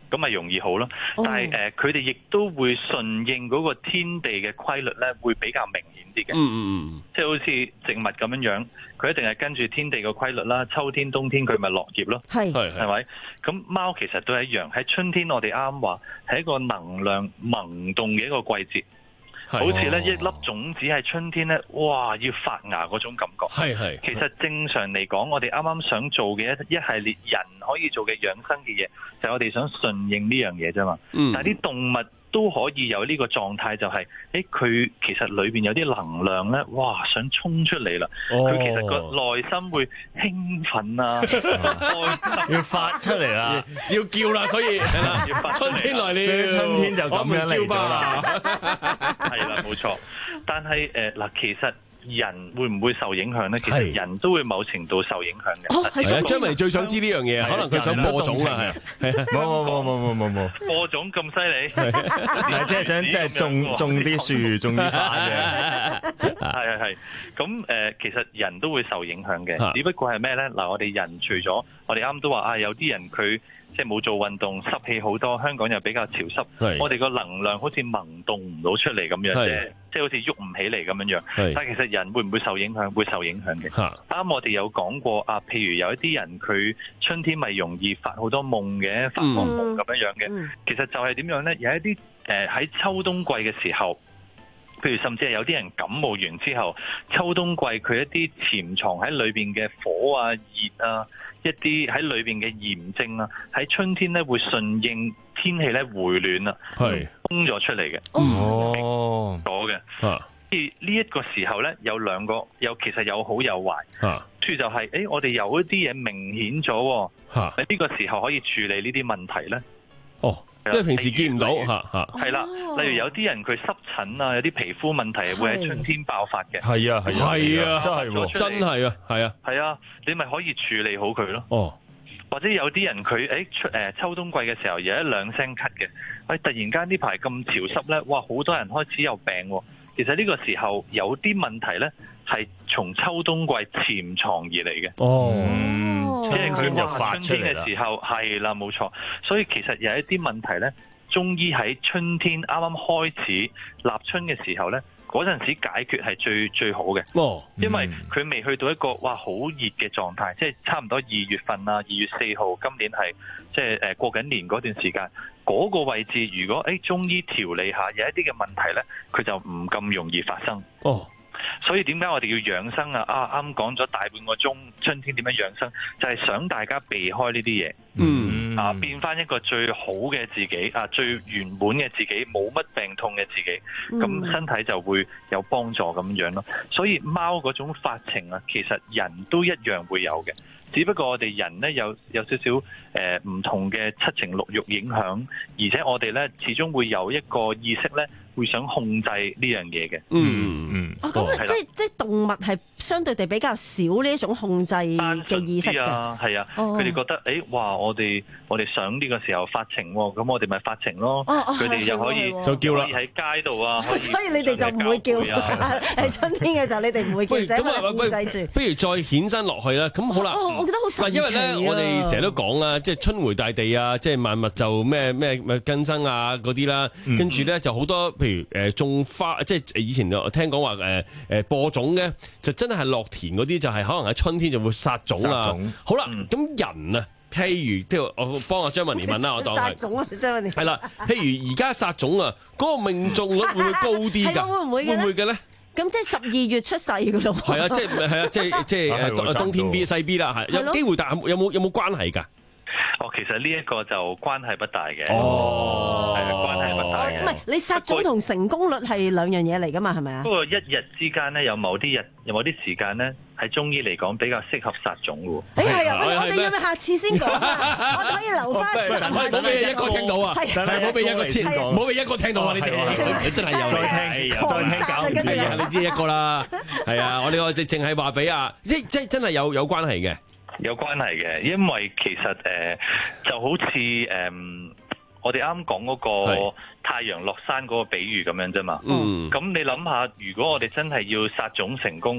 咁咪容易好咯。但係誒，佢哋亦都會順應嗰個天地嘅規律咧，會比較明顯啲嘅。 嗯嗯嗯， 即係好似植物咁樣樣，佢一定係跟住天地嘅規律啦。秋天、冬天佢咪落葉咯。 係係咪？咁貓其實都係一樣。喺春天，我哋啱啱話係一個能量萌動嘅一個季節。好似咧一粒種子喺春天咧，哇！要發芽嗰種感覺。 係係。 其實正常嚟講，我哋啱啱想做嘅一一系列人可以做嘅養生嘅嘢，就係我哋想順應呢樣嘢啫嘛。 嗯。 但係啲動物都可以有呢個狀態，就係誒佢其實裏邊有啲能量咧，哇！想衝出嚟啦。佢、哦、其實個內心會興奮啊， 要發出嚟啦， 要叫啦，所以係啦， 要發春天來了， 春天就咁樣嚟咗啦。 係啦，冇錯。但係誒嗱，其實人會唔會受影響咧？其實人都會某程度受影響嘅。 哦，係啊，張文最想知呢樣嘢，可能佢想播種啊，係係冇冇冇冇冇冇冇播種咁犀利， 係即係想即係種種啲樹，種啲花嘅。 係係係。咁誒，其實人都會受影響嘅，只不過係咩咧？嗱，我哋人除咗我哋啱都話啊，有啲人佢即係冇做運動，濕氣好多，香港又比較潮濕，我哋個能量好似萌動唔到出嚟咁樣啫，即係好似喐唔起嚟咁樣樣。但係其實人會唔會受影響？會受影響嘅。啱我哋有講過啊，譬如有一啲人佢春天咪容易發好多夢嘅，發惡夢咁樣樣嘅。其實就係點樣咧？有一啲誒喺秋冬季嘅時候。譬如甚至係有啲人感冒完之後，秋冬季佢一啲潛藏喺裏邊嘅火啊、熱啊，一啲喺裏邊嘅炎症啊，喺春天咧會順應天氣咧回暖啊，係崩咗出嚟嘅。哦，咗嘅。啊，而呢一個時候咧有兩個，有其實有好有壞。啊，處就係、是，誒、欸，我哋有一啲嘢明顯咗。嚇、啊，喺呢個時候可以處理呢啲問題咧。哦。因為平時見唔到嚇嚇，係啦。例如有啲人佢濕疹啊，有啲皮膚問題會喺春天爆發嘅。係啊係啊，係啊，真係喎，真係啊，係啊，係啊，你咪可以處理好佢咯。哦，或者有啲人佢誒出誒秋冬季嘅時候有一兩聲咳嘅，喂，突然間呢排咁潮濕咧，哇，好多人開始有病喎。其實呢個時候有啲問題咧係從秋冬季潛藏而嚟嘅。哦。即係佢就發春天嘅時候，係啦，冇錯。所以其實有一啲問題咧，中醫喺春天啱啱開始立春嘅時候咧，嗰陣時解決係最最好嘅。哦，因為佢未去到一個哇好熱嘅狀態，即係差唔多二月份啊，二月四號，今年係即係誒過緊年嗰段時間，嗰個位置如果誒中醫調理下，有一啲嘅問題咧，佢就唔咁容易發生。哦。所以點解我哋要養生啊？啊，啱講咗大半個鐘，春天點樣養生，就係、是、想大家避開呢啲嘢，嗯啊，變翻一個最好嘅自己啊，最圓滿嘅自己，冇乜病痛嘅自己，咁、嗯、身體就會有幫助咁樣咯。所以貓嗰種發情啊，其實人都一樣會有嘅，只不過我哋人呢，有有少少誒唔同嘅七情六欲影響，而且我哋呢，始終會有一個意識呢。會想控制呢樣嘢嘅，嗯嗯， 哦，咁啊，即係即係動物係相對地比較少呢一種控制嘅意識嘅， 係啊，佢哋覺得，誒，哇，我哋我哋想呢個時候發情，咁我哋咪發情咯，佢哋又可以就叫啦，可以喺街度啊，所以你哋就唔會叫， 喺春天嘅時候你哋唔會叫，就係控制住。 不如再衍生落去啦，咁好啦， 我覺得好神奇啊， 因為咧，我哋成日都講啦，即係春回大地啊，即係萬物就咩咩咩更生啊嗰啲啦，跟住咧就好多。譬如誒種花，即係以前就聽講話誒誒播種嘅，就真係落田嗰啲，就係可能喺春天就會撒種啦。好啦，咁、嗯、人啊，譬如即係我幫阿張文年問啦，我當係撒種啊，張文年係啦。譬如而家撒種啊，嗰、嗰個命中率會唔會高啲㗎？ 會唔會會唔會嘅咧？ 咁即係十二月出世㗎咯。 係啊，即係係啊，即係即係冬天 B 細 B 啦，係有機會，但係有冇有冇關係㗎？ 哦，其實呢一個就關係不大嘅。哦，係關係不大嘅。唔係， 你撒種同成功率係兩樣嘢嚟㗎嘛？係咪啊？ 不過一日之間咧，有某啲日，有某啲時間咧，喺中醫嚟講比較適合撒種嘅喎。 哎係啊，我哋要唔要下次先講啊？我哋可以留翻。 唔好俾一個聽到啊！唔好俾一個聽到，唔好俾一個聽到啊！你哋真係有再聽，再聽搞唔掂啊！ 你知一個啦，係啊！我哋我哋淨係話俾啊，即即真係有有關係嘅。 有關係嘅，因為其實誒、呃、就好似誒、呃、我哋啱講嗰個太陽落山嗰個比喻咁樣啫嘛。嗯，咁你諗下，如果我哋真係要撒種成功，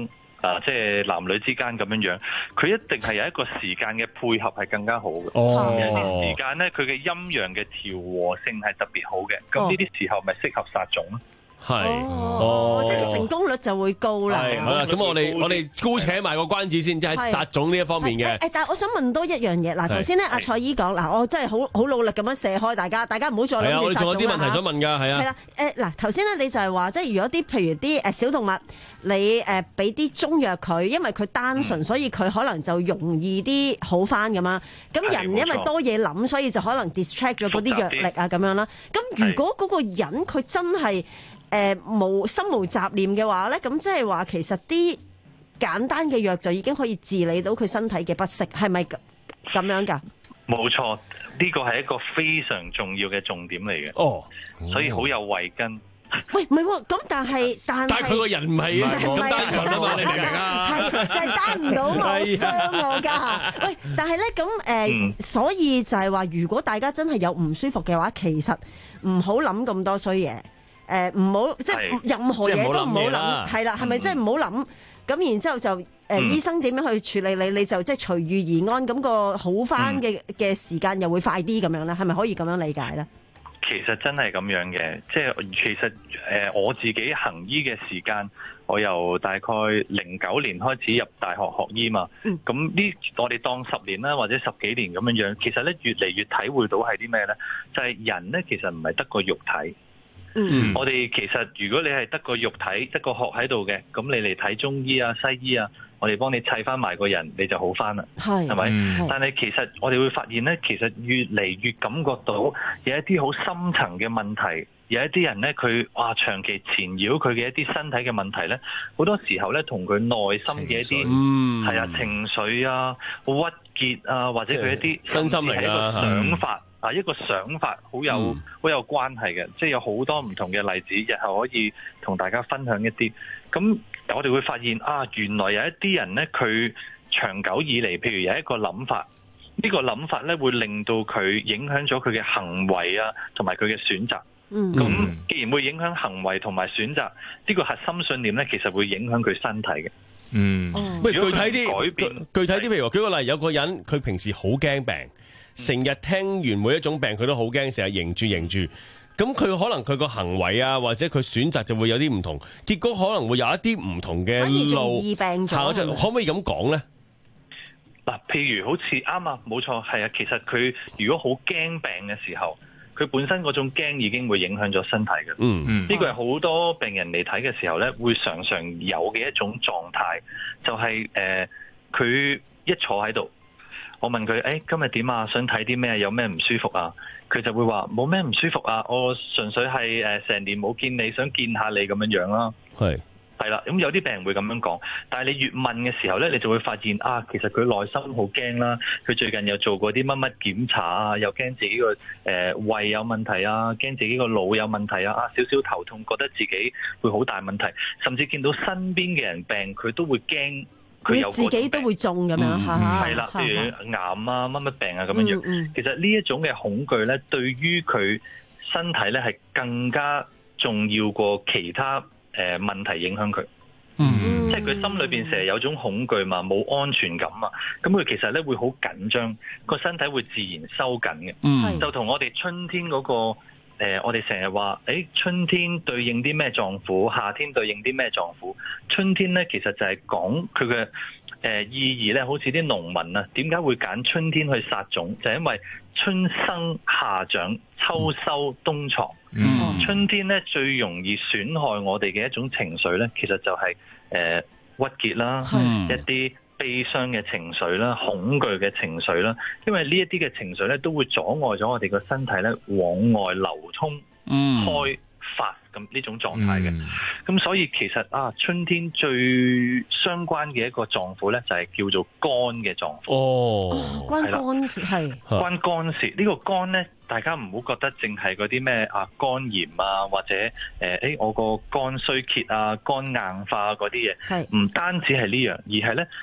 啊，即係男女之間咁樣樣，佢一定係有一個時間嘅配合係更加好嘅。 哦， 有啲時間咧，佢嘅陰陽嘅調和性係特別好嘅。咁呢啲時候咪適合殺種咯。 係， 哦，即係個成功率就會高啦。 係，好啦，咁我哋我哋姑且賣個關子先，即係殺種呢一方面嘅。 誒，但係我想問多一樣嘢，嗱，頭先咧阿蔡姨講，嗱，我真係好好努力咁樣射開大家，大家唔好再諗住殺種啦。係啊，我哋仲有啲問題想問㗎，係啊。係啦，誒嗱，頭先咧你就係話，即係如果啲譬如啲誒小動物，你誒俾啲中藥佢，因為佢單純，所以佢可能就容易啲好返咁樣。咁人因為多嘢諗，所以就可能 distract 咗嗰啲藥力啊咁樣啦。咁如果嗰個人佢真係誒無心無雜念嘅話咧，咁即係話其實啲簡單嘅藥就已經可以治理到佢身體嘅不適，係咪咁樣㗎？ 冇錯，呢個係一個非常重要嘅重點嚟嘅。 哦， 所以好有慧根。 喂，唔係喎，咁但係但係， 但係佢個人唔係咁單純啊嘛，你明唔明啊？ 係就係單唔到我傷我㗎。喂，但係咧咁誒，所以就係話，如果大家真係有唔舒服嘅話，其實唔好諗咁多衰嘢。誒唔好即係任何嘢都唔好諗，係啦，係咪即係唔好諗？咁然之後就誒、呃嗯、醫生點樣去處理你，你就即係隨遇而安，咁、個好翻嘅嘅時間又會快啲咁樣咧？係咪可以咁樣理解咧？ 其實真係咁樣嘅，即係其實誒、呃、我自己行醫嘅時間，我由大概零九年開始入大學學醫嘛。咁呢、嗯，我哋當十年啦，或者十幾年咁樣樣，其實咧越嚟越體會到係啲咩咧？就係、是、人咧，其實唔係得個肉體。嗯，我哋其實如果你係得個肉體，得個殼喺度嘅，咁你嚟睇中醫啊、西醫啊，我哋幫你砌翻埋個人，你就好翻啦。係，係咪？嗯、但係其實我哋會發現咧，其實越嚟越感覺到有一啲好深層嘅問題，有一啲人咧佢哇長期纏繞佢嘅一啲身體嘅問題咧，好多時候咧同佢內心嘅一啲係啊情緒啊、鬱結啊，或者佢一啲身心靈啊想法。啊，一個想法好有好、嗯、有關係嘅，即係有好多唔同嘅例子，日後可以同大家分享一啲。咁我哋會發現啊，原來有一啲人咧，佢長久以嚟，譬如有一個諗法，呢、這個諗法咧會令到佢影響咗佢嘅行為啊，同埋佢嘅選擇。嗯，咁既然會影響行為同埋選擇，呢、這個核心信念咧，其實會影響佢身體嘅。嗯， 喂，具體啲，改變具體啲，譬如話舉個例，有個人佢平時好驚病。成日聽完每一種病佢都好驚，成日認住認住，咁佢可能佢個行為啊，或者佢選擇就會有啲唔同，結果可能會有一啲唔同嘅路。易病咗，可唔可以咁講咧？ 嗱，譬如好似啱啊，冇錯，係啊，其實佢如果好驚病嘅時候，佢本身嗰種驚已經會影響咗身體嘅。嗯嗯，呢個係好多病人嚟睇嘅時候咧，會常常有嘅一種狀態，就係誒佢一坐喺度。我問佢，誒、欸，今日點啊？想睇啲咩？有咩唔舒服啊？佢就會話冇咩唔舒服啊，我純粹係誒成年冇見你，想見下你咁樣樣啦。係係啦，咁有啲病人會咁樣講，但係你越問嘅時候咧，你就會發現啊，其實佢內心好驚啦。佢最近又做過啲乜乜檢查啊，又驚自己個誒、呃、胃有問題啊，驚自己個腦有問題啊，啊少少頭痛，覺得自己會好大問題，甚至見到身邊嘅人病，佢都會驚。佢自己都會中咁樣，係啦，譬如癌啊、乜乜病啊咁樣樣。嗯嗯、其實呢一種嘅恐懼咧，對於佢身體咧係更加重要過其他誒問題影響佢。嗯，即係佢心裏邊成日有種恐懼嘛，冇安全感啊，咁佢其實咧會好緊張，個身體會自然收緊嘅。嗯，就同我哋春天嗰、嗰個。誒、呃，我哋成日話，誒春天對應啲咩臟腑，夏天對應啲咩臟腑？春天咧，其實就係講佢嘅誒意義咧，好似啲農民啊，點解會揀春天去撒種？就係、是、因為春生夏長，秋收冬藏。嗯、春天咧最容易損害我哋嘅一種情緒咧，其實就係誒鬱結啦，嗯、一啲悲傷嘅情緒啦，恐懼嘅情緒啦，因為呢一啲嘅情緒咧，都會阻礙咗我哋個身體咧往外流通、嗯、開發咁呢種狀態嘅。咁、嗯、所以其實啊，春天最相關嘅一個臟腑咧，就係叫做肝嘅臟腑。哦，關肝事係關肝事。呢個肝咧，大家唔好覺得淨係嗰啲咩啊肝炎啊，或者誒誒、欸、我個肝衰竭啊、肝硬化嗰啲嘢，係唔單止係呢樣，而係咧。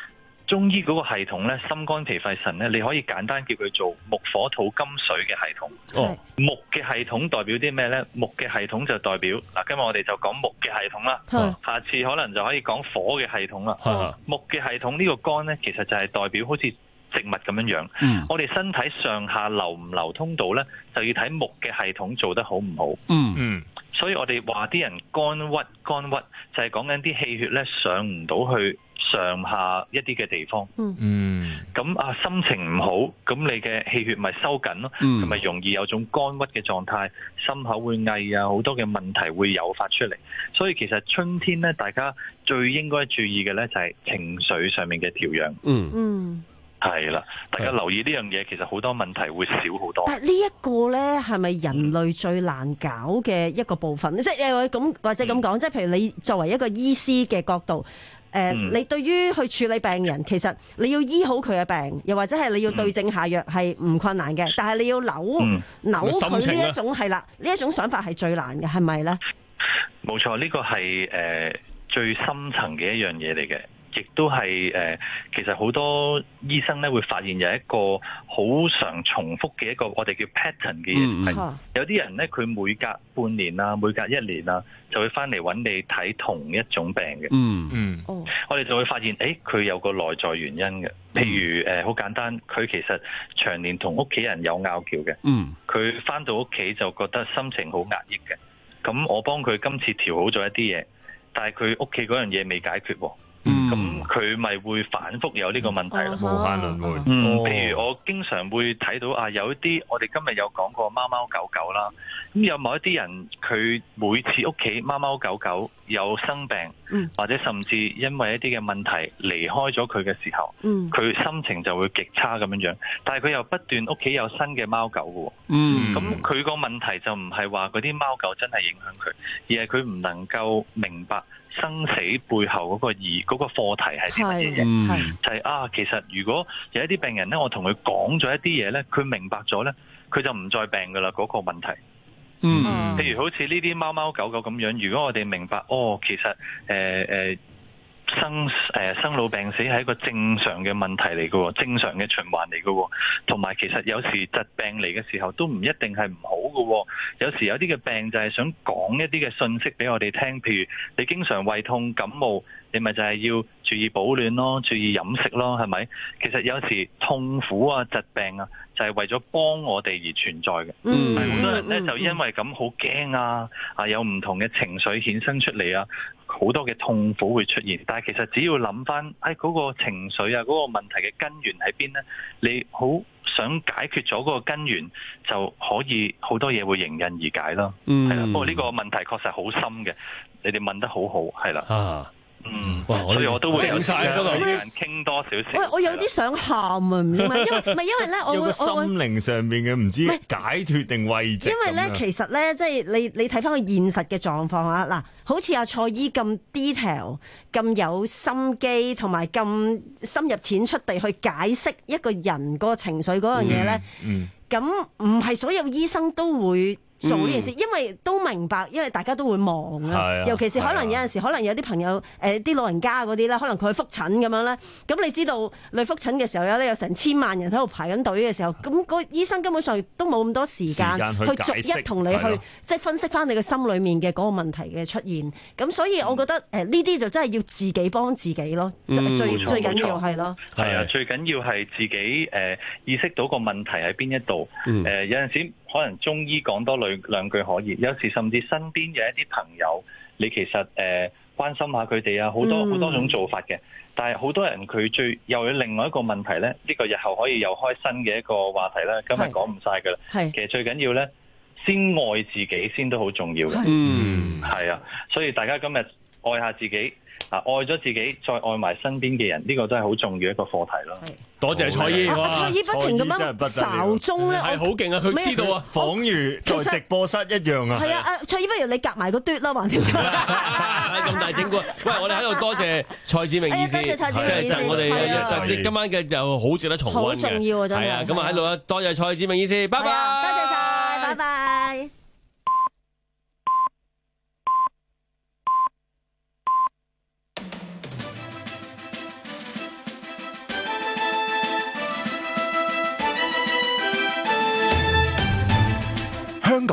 中醫嗰個系統咧，心肝脾肺腎咧，你可以簡單叫佢做木火土金水嘅系統。 哦， 木嘅系統代表啲咩咧？木嘅系統就代表嗱，今日我哋就講木嘅系統啦。 嗯下次可能就可以講火嘅系統啦。 嗯木嘅系統呢個肝咧，其實就係代表好似植物咁樣樣。 嗯我哋身體上下流唔流通到咧，就要睇木嘅系統做得好唔好。 嗯嗯。 所以我哋話啲人肝鬱肝鬱，就係講緊啲氣血咧上唔到去上下一啲嘅地方。 嗯。 咁啊，心情唔好，咁你嘅氣血咪收緊咯， 嗯咁咪容易有種肝鬱嘅狀態，心口會翳啊，好多嘅問題會誘發出嚟。所以其實春天咧，大家最應該注意嘅咧就係情緒上面嘅調養。 嗯嗯。 係啦，大家留意呢樣嘢，其實好多問題會少好多。 但係呢一個咧，係咪人類最難搞嘅一個部分？即係誒咁或者咁講，即係譬如你作為一個醫師嘅角度，誒、呃嗯， 你對於去處理病人，其實你要醫好佢嘅病，又或者係你要對症下藥，係唔困難嘅。但係你要扭、 嗯扭佢心情啊呢一種係啦，呢一種想法係最難嘅，係咪咧？ 冇錯，呢個係誒最深層嘅一樣嘢嚟嘅。亦都係誒、呃，其實好多醫生咧會發現有一個好常重複嘅一個我哋叫 pattern 嘅嘢，係、 嗯、 有啲人咧佢每隔半年啊，每隔一年啊，就會翻嚟揾你睇同一種病嘅。 嗯嗯， 哦， 我哋就會發現，誒佢有個內在原因嘅，譬如誒好、呃、簡單，佢其實長年同屋企人有拗撬嘅， 嗯， 佢翻到屋企就覺得心情好壓抑嘅，咁我幫佢今次調好咗一啲嘢，但係佢屋企嗰樣嘢未解決喎。咁佢咪會反覆有呢個問題咯， 無限輪迴。 嗯， 哦譬如我經常會睇到啊，有一啲我哋今日有講過貓貓狗狗啦，咁有某一啲人佢每次屋企貓貓狗狗有生病， 嗯、 或者甚至因為一啲嘅問題離開咗佢嘅時候，佢、 嗯、 心情就會極差咁樣樣。但係佢又不斷屋企有新嘅貓狗嘅， 嗯， 咁佢個問題就唔係話嗰啲貓狗真係影響佢，而係佢唔能夠明白生死背後嗰個意嗰個課題係啲乜嘢嘢，就係、是、啊，其實如果有一啲病人咧，我同佢講咗一啲嘢咧，佢明白咗咧，佢就唔再病噶啦嗰個問題。 嗯， 譬如好似呢啲貓貓狗狗咁樣，如果我哋明白，哦，其實誒誒。呃呃生誒生老病死係一個正常嘅問題嚟嘅，正常嘅循環嚟嘅，同埋其實有時疾病嚟嘅時候都唔一定係唔好嘅，有時有啲嘅病就係想講一啲嘅信息俾我哋聽，譬如你經常胃痛感冒，你咪就係要注意保暖咯，注意飲食咯，係咪？其實有時痛苦啊、疾病啊，就係為咗幫我哋而存在嘅。 嗯， 但係好多人咧就因為咁好驚啊，啊有唔同嘅情緒衍生出嚟啊。好多嘅痛苦會出現，但係其實只要諗翻，誒、哎、嗰、那個情緒啊，嗰、那個問題嘅根源喺邊呢？你好想解決咗嗰個根源，就可以好多嘢會迎刃而解咯。 嗯， 係啦。不過呢個問題確實好深嘅，你哋問得好好，係啦。 啊， 嗯， 哇！ 所以我都會有時間傾多少少。 喂，我有啲想喊啊，唔係因為唔係因為咧，我會有個心靈上面嘅唔知解脫定慰藉。 因為咧，其實咧，即係你你睇翻個現實嘅狀況啊，嗱，好似阿蔡醫咁 detail、咁有心機，同埋咁深入淺出地去解釋一個人個情緒嗰樣嘢咧，咁唔係所有醫生都會做呢件事，因為都明白，因為大家都會忙啊，尤其是可能有陣時，可能有啲朋友誒啲老人家嗰啲咧，可能佢去覆診咁樣咧，咁你知道你覆診嘅時候有咧有成千萬人喺度排緊隊嘅時候，咁個醫生根本上都冇咁多時間去逐一同你去即係分析翻你嘅心裡面嘅嗰個問題嘅出現，咁所以我覺得誒呢啲就真係要自己幫自己咯，最最緊要係咯， 係啊，最緊要係自己誒意識到個問題喺邊一度，誒有陣時。可能中醫講多兩兩句可以，有時甚至身邊有一啲朋友，你其實誒、呃、關心下佢哋啊，好多好多種做法嘅。但係好多人佢最又有另外一個問題咧，呢、呢個日後可以又開新嘅一個話題啦。今日講唔晒噶啦，其實最緊要咧，先愛自己先都好重要嘅。嗯，係啊，所以大家今日愛下自己。啊！愛咗自己，再愛埋身邊嘅人，呢、這個真係好重要一個課題咯。 多謝蔡醫， 啊、蔡醫不停咁樣鬧鐘咧， 係好勁啊！佢知道啊， 仿如在直播室一樣啊。 係啊，啊蔡醫不如你夾埋個嘟啦，橫掂咁大整蠱。喂，我哋喺度多謝蔡志明醫師，即係就我哋就今晚嘅就好值得重溫嘅。好重要啊！真係。係啊，咁啊喺度啊，多謝蔡志明醫師，拜拜。 多謝晒，拜拜。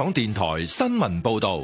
港電台新聞報道。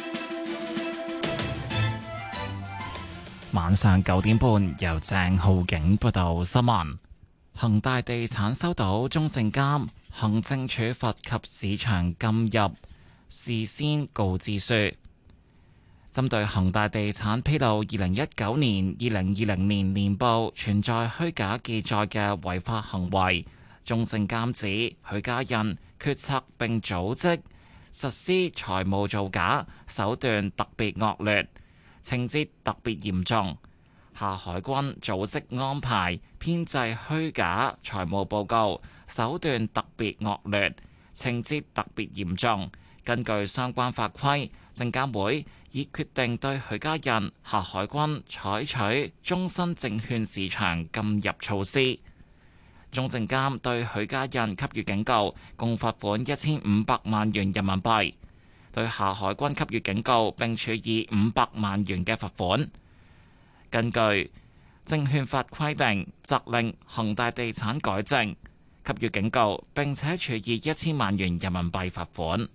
晚上九點半，由鄭浩景報道新聞。恒大地產收到中證監行政處罰及市場禁入事先告知書，針對恒大地產披露二零一九年、二零二零年年報存在虛假記載嘅違法行為，中證監指許家印決策並組織實施財務造假，手段特別惡劣，情節特別嚴重。夏海軍組織安排編製虛假財務報告，手段特別惡劣，情節特別嚴重。根據相關法規，證監會已決定對許家印、夏海軍採取終身證券市場禁入措施。中證監對許家印給予警告，共罰款一千五百萬元人民幣；對夏海軍給予警告，並處以五百萬元嘅罰款。根據證券法規定，責令恒大地產改正，給予警告，並且處以一千萬元人民幣罰款。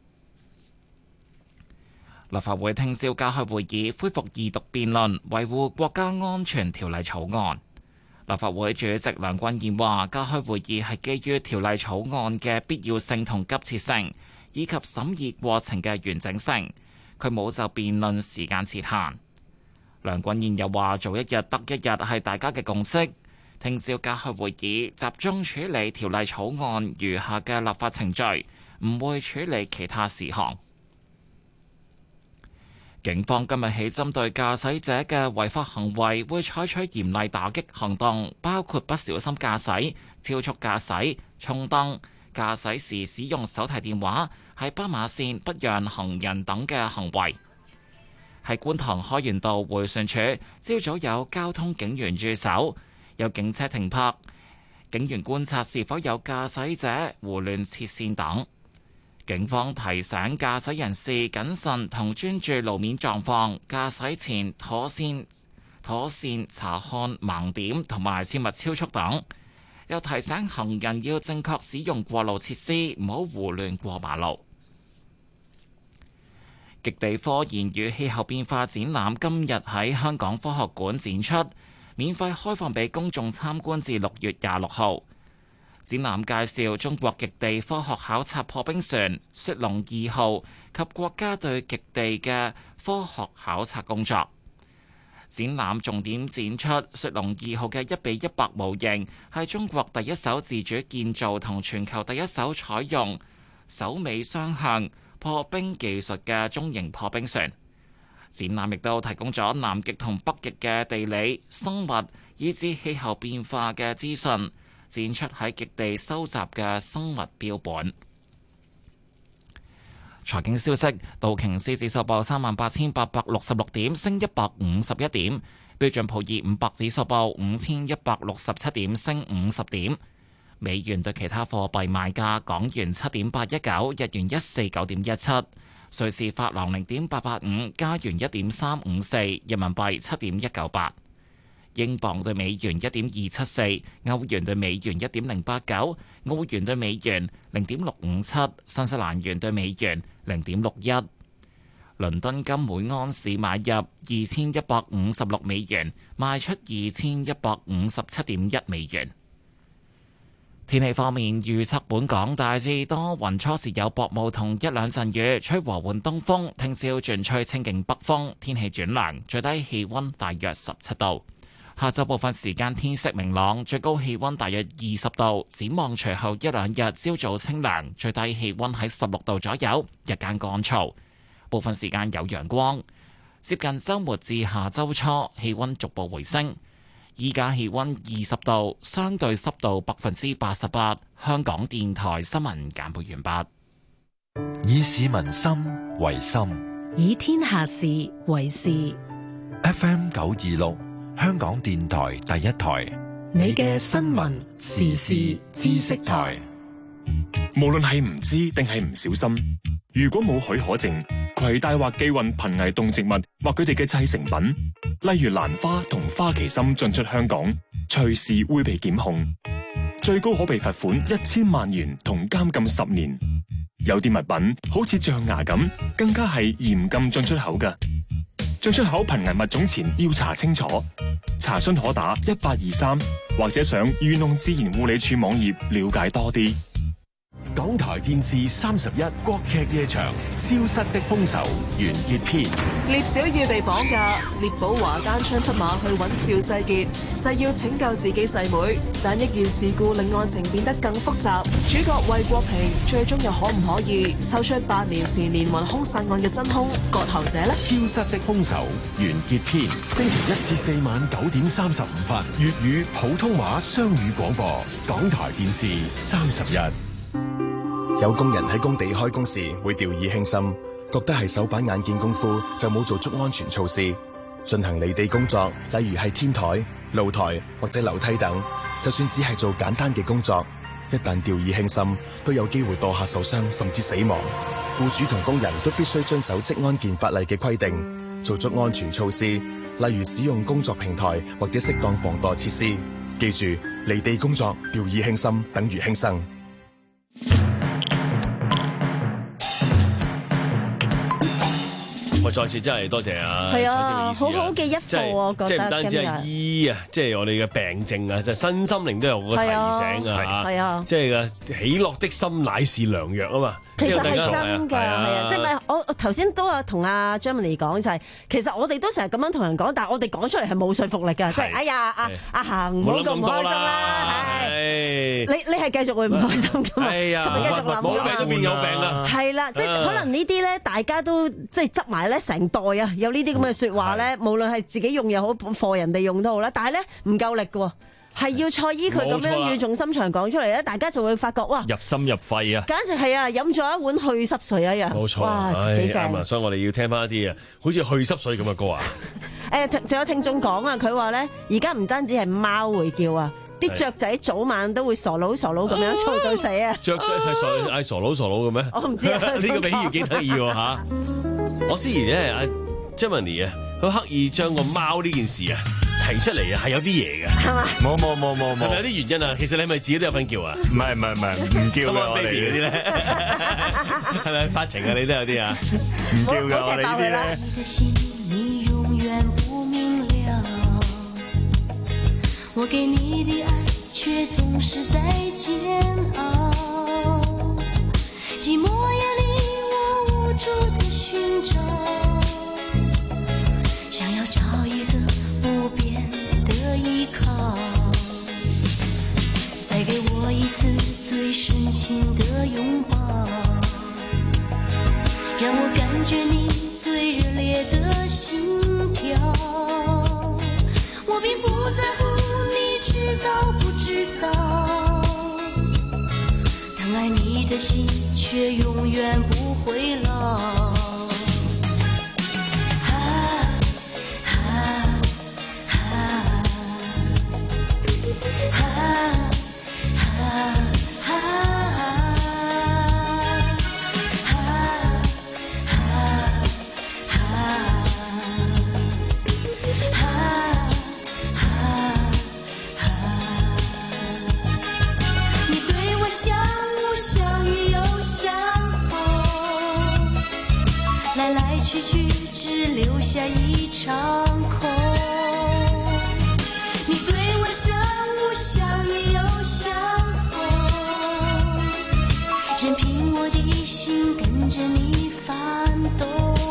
立法會聽朝加開會議，恢復二讀辯論維護國家安全條例草案。立法會主席梁君彥話，加開會議係基於條例草案嘅必要性同急切性，以及審議過程嘅完整性。佢冇就辯論時間設限。梁君彥又話：早一日得一日係大家嘅共識。聽朝加開會議，集中處理條例草案餘下嘅立法程序，唔會處理其他事項。警方今日起針對駕駛者嘅違法行為，會採取嚴厲打擊行動，包括不小心駕駛、超速駕駛、衝燈、駕駛時使用手提電話、喺斑馬線不讓行人等嘅行為。喺觀塘開源道迴旋處，朝早有交通警員駐守，有警車停泊，警員觀察是否有駕駛者胡亂切線等。警方提醒駕駛人士謹慎同專注路面狀況，駕駛前妥善妥善查看盲點同埋切勿超速等。又提醒行人要正確使用過路設施，唔好胡亂過馬路。極地科研與氣候變化展覽今日喺香港科學館展出，免費開放俾公眾參觀至六月廿六號。展覽介紹中國極地科學考察破冰船雪龍二號及國家對極地嘅科學考察工作。展覽重點展出雪龍二號嘅一比一百模型，係中國第一艘自主建造同全球第一艘採用首尾雙向破冰技術嘅中型破冰船。展覽亦都提供咗南極同北極嘅地理、生物以至氣候變化嘅資訊，展出喺極地收集嘅生物標本。財經消息，道瓊斯指數報三萬八千八百六十六點，升一百五十一點；標準普爾五百指數報五千一百六十七點，升五十點。美元對其他貨幣賣價：港元七點八一九，日元一四九點一七，瑞士法郎零點八八五，加元一點三五四，人民幣七點一九八，英鎊對美元一點二七四，歐元對美元一點零八九，澳元對美元零點六五七，新西蘭元對美元零點六一。倫敦金每盎司買入二千一百五十六美元，賣出二千一百五十七點一美元。天氣方面，預測本港大致多雲，初時有薄霧同一兩陣雨，吹和緩東風。聽朝轉吹清勁北風，天氣轉涼，最低氣溫大約十七度。下晝部分時間天色明朗，最高氣溫大約二十度。展望隨後一兩日，朝早清涼，最低氣溫喺十六度左右，日間乾燥，部分時間有陽光。接近週末至下週初，氣溫逐步回升。依家氣溫二十度，相對濕度百分之八十八。香港電台新聞簡報完畢。 以市民心為心， 以天下事為事。 F M 九二六，香港電台第一台， 你嘅新聞時事知識台。 無論係唔知定係唔小心，如果冇許可證，攜帶或寄運瀕危動植物或佢哋嘅製成品，例如蘭花同花旗參進出香港，隨時會被檢控，最高可被罰款一千萬元同監禁十年。 有啲物品好似象牙咁，更加係嚴禁進出口㗎。進出口瀕危物種前要查清楚，查詢可打一八二三，或者上漁農自然護理署網頁了解多啲。 港台電視三十一國劇夜場《消失的兇手》完結篇。 聶小雨被綁架，聶寶華單槍匹馬去揾趙世傑，誓要拯救自己細妹，但一件事故令案情變得更複雜。主角魏國平最終又可唔可以抽出八年前連環兇殺案嘅真兇割喉者呢？ 消失的兇手完結篇，星期一至四晚九點三十五分，粵語普通話雙語廣播，港台電視三十一。 有工人喺工地開工時會掉以輕心，覺得係手板眼見功夫就冇做足安全措施。進行離地工作，例如係天台、露台或者樓梯等，就算只係做簡單嘅工作，一旦掉以輕心，都有機會墮下受傷甚至死亡。僱主同工人都必須遵守職安健法例嘅規定，做足安全措施，例如使用工作平台或者適當防墮設施。記住，離地工作掉以輕心等於輕生。 我再次真係多謝啊！ 係啊，好好嘅一課，我覺得即係唔單止係醫啊，即係我哋嘅病症啊，即係身心靈都有個提醒啊！ 係啊， 即係嘅喜樂的心乃是良藥啊嘛！ 其實係真㗎，係啊，即係咪我我頭先都有同阿 Germany 講就係，其實我哋都成日咁樣同人講，但係我哋講出嚟係冇說服力㗎，即係哎呀阿阿恆唔好咁唔開心啦，係你你係繼續會唔開心㗎嘛？係啊，繼續諗冇病都變有病啦， 係啦，即係可能呢啲咧，大家都即係執埋咧成袋啊，有呢啲咁嘅説話咧，無論係自己用又好，貨人哋用都好啦，但係咧唔夠力㗎喎。係要蔡依佢咁樣語重心長講出嚟咧，大家就會發覺哇， 入心入肺啊！ 簡直係啊，飲咗一碗去濕水一樣。 冇錯， 哇，幾正啊！ 所以我哋要聽翻一啲啊，好似去濕水咁嘅歌啊！ 誒，仲有聽眾講啊，佢話咧，而家唔單止係貓會叫啊，啲雀仔早晚都會傻佬傻佬咁樣嘈到死啊！ 雀仔係傻嗌傻佬傻佬嘅咩？ 我唔知啊， 呢個比喻幾得意喎嚇！我思怡咧，阿 Germany 啊，佢刻意將個貓呢件事啊提出嚟啊，係有啲嘢嘅， 係嘛？ 冇冇冇冇冇， 係咪有啲原因啊？其實你係咪自己都有份叫啊？ 唔係唔係唔係，唔叫嘅我哋嗰啲咧，係咪發情啊？你都有啲啊？ 唔叫嘅我哋呢啲咧。 你永遠不明了，我給你的愛卻總是在煎熬，寂寞也令我無助的尋找，想要找一個不變的依靠，再給我一次最深情的擁抱，讓我感覺你最熱烈的心跳，我並不在乎你知道不知道，疼愛你的心卻永遠不會老。去去只留下一場空，你對我相互相依又相逢，任憑我的心跟着你翻動，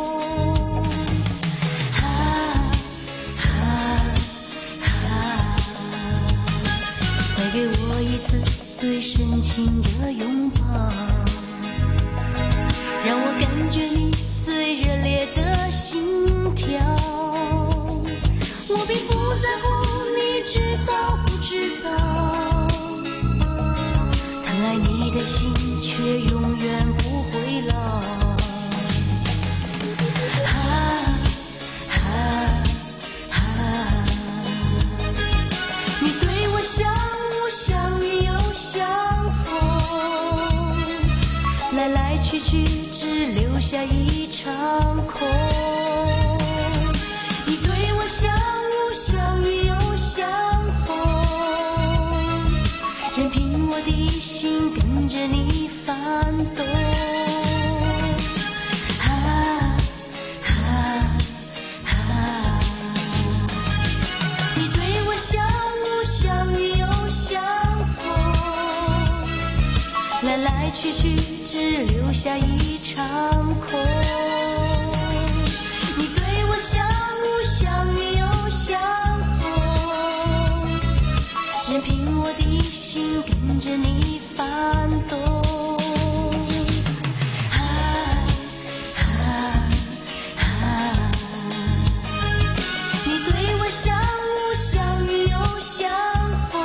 啊啊啊，再給我一次最深情的擁抱，讓我感覺你最熱烈的心跳，我並不在乎你知道不知道，疼愛你的心卻永遠不會老，啊啊啊，你對我相互相依又相逢，來來去去只留下一場空，你對我相互相依又相逢，任憑我的心跟着你翻動。 来去去只留下一场空。你对我相雾相遇又相逢，任凭我的心跟着你翻动。啊啊啊！你对我相雾相遇又相逢，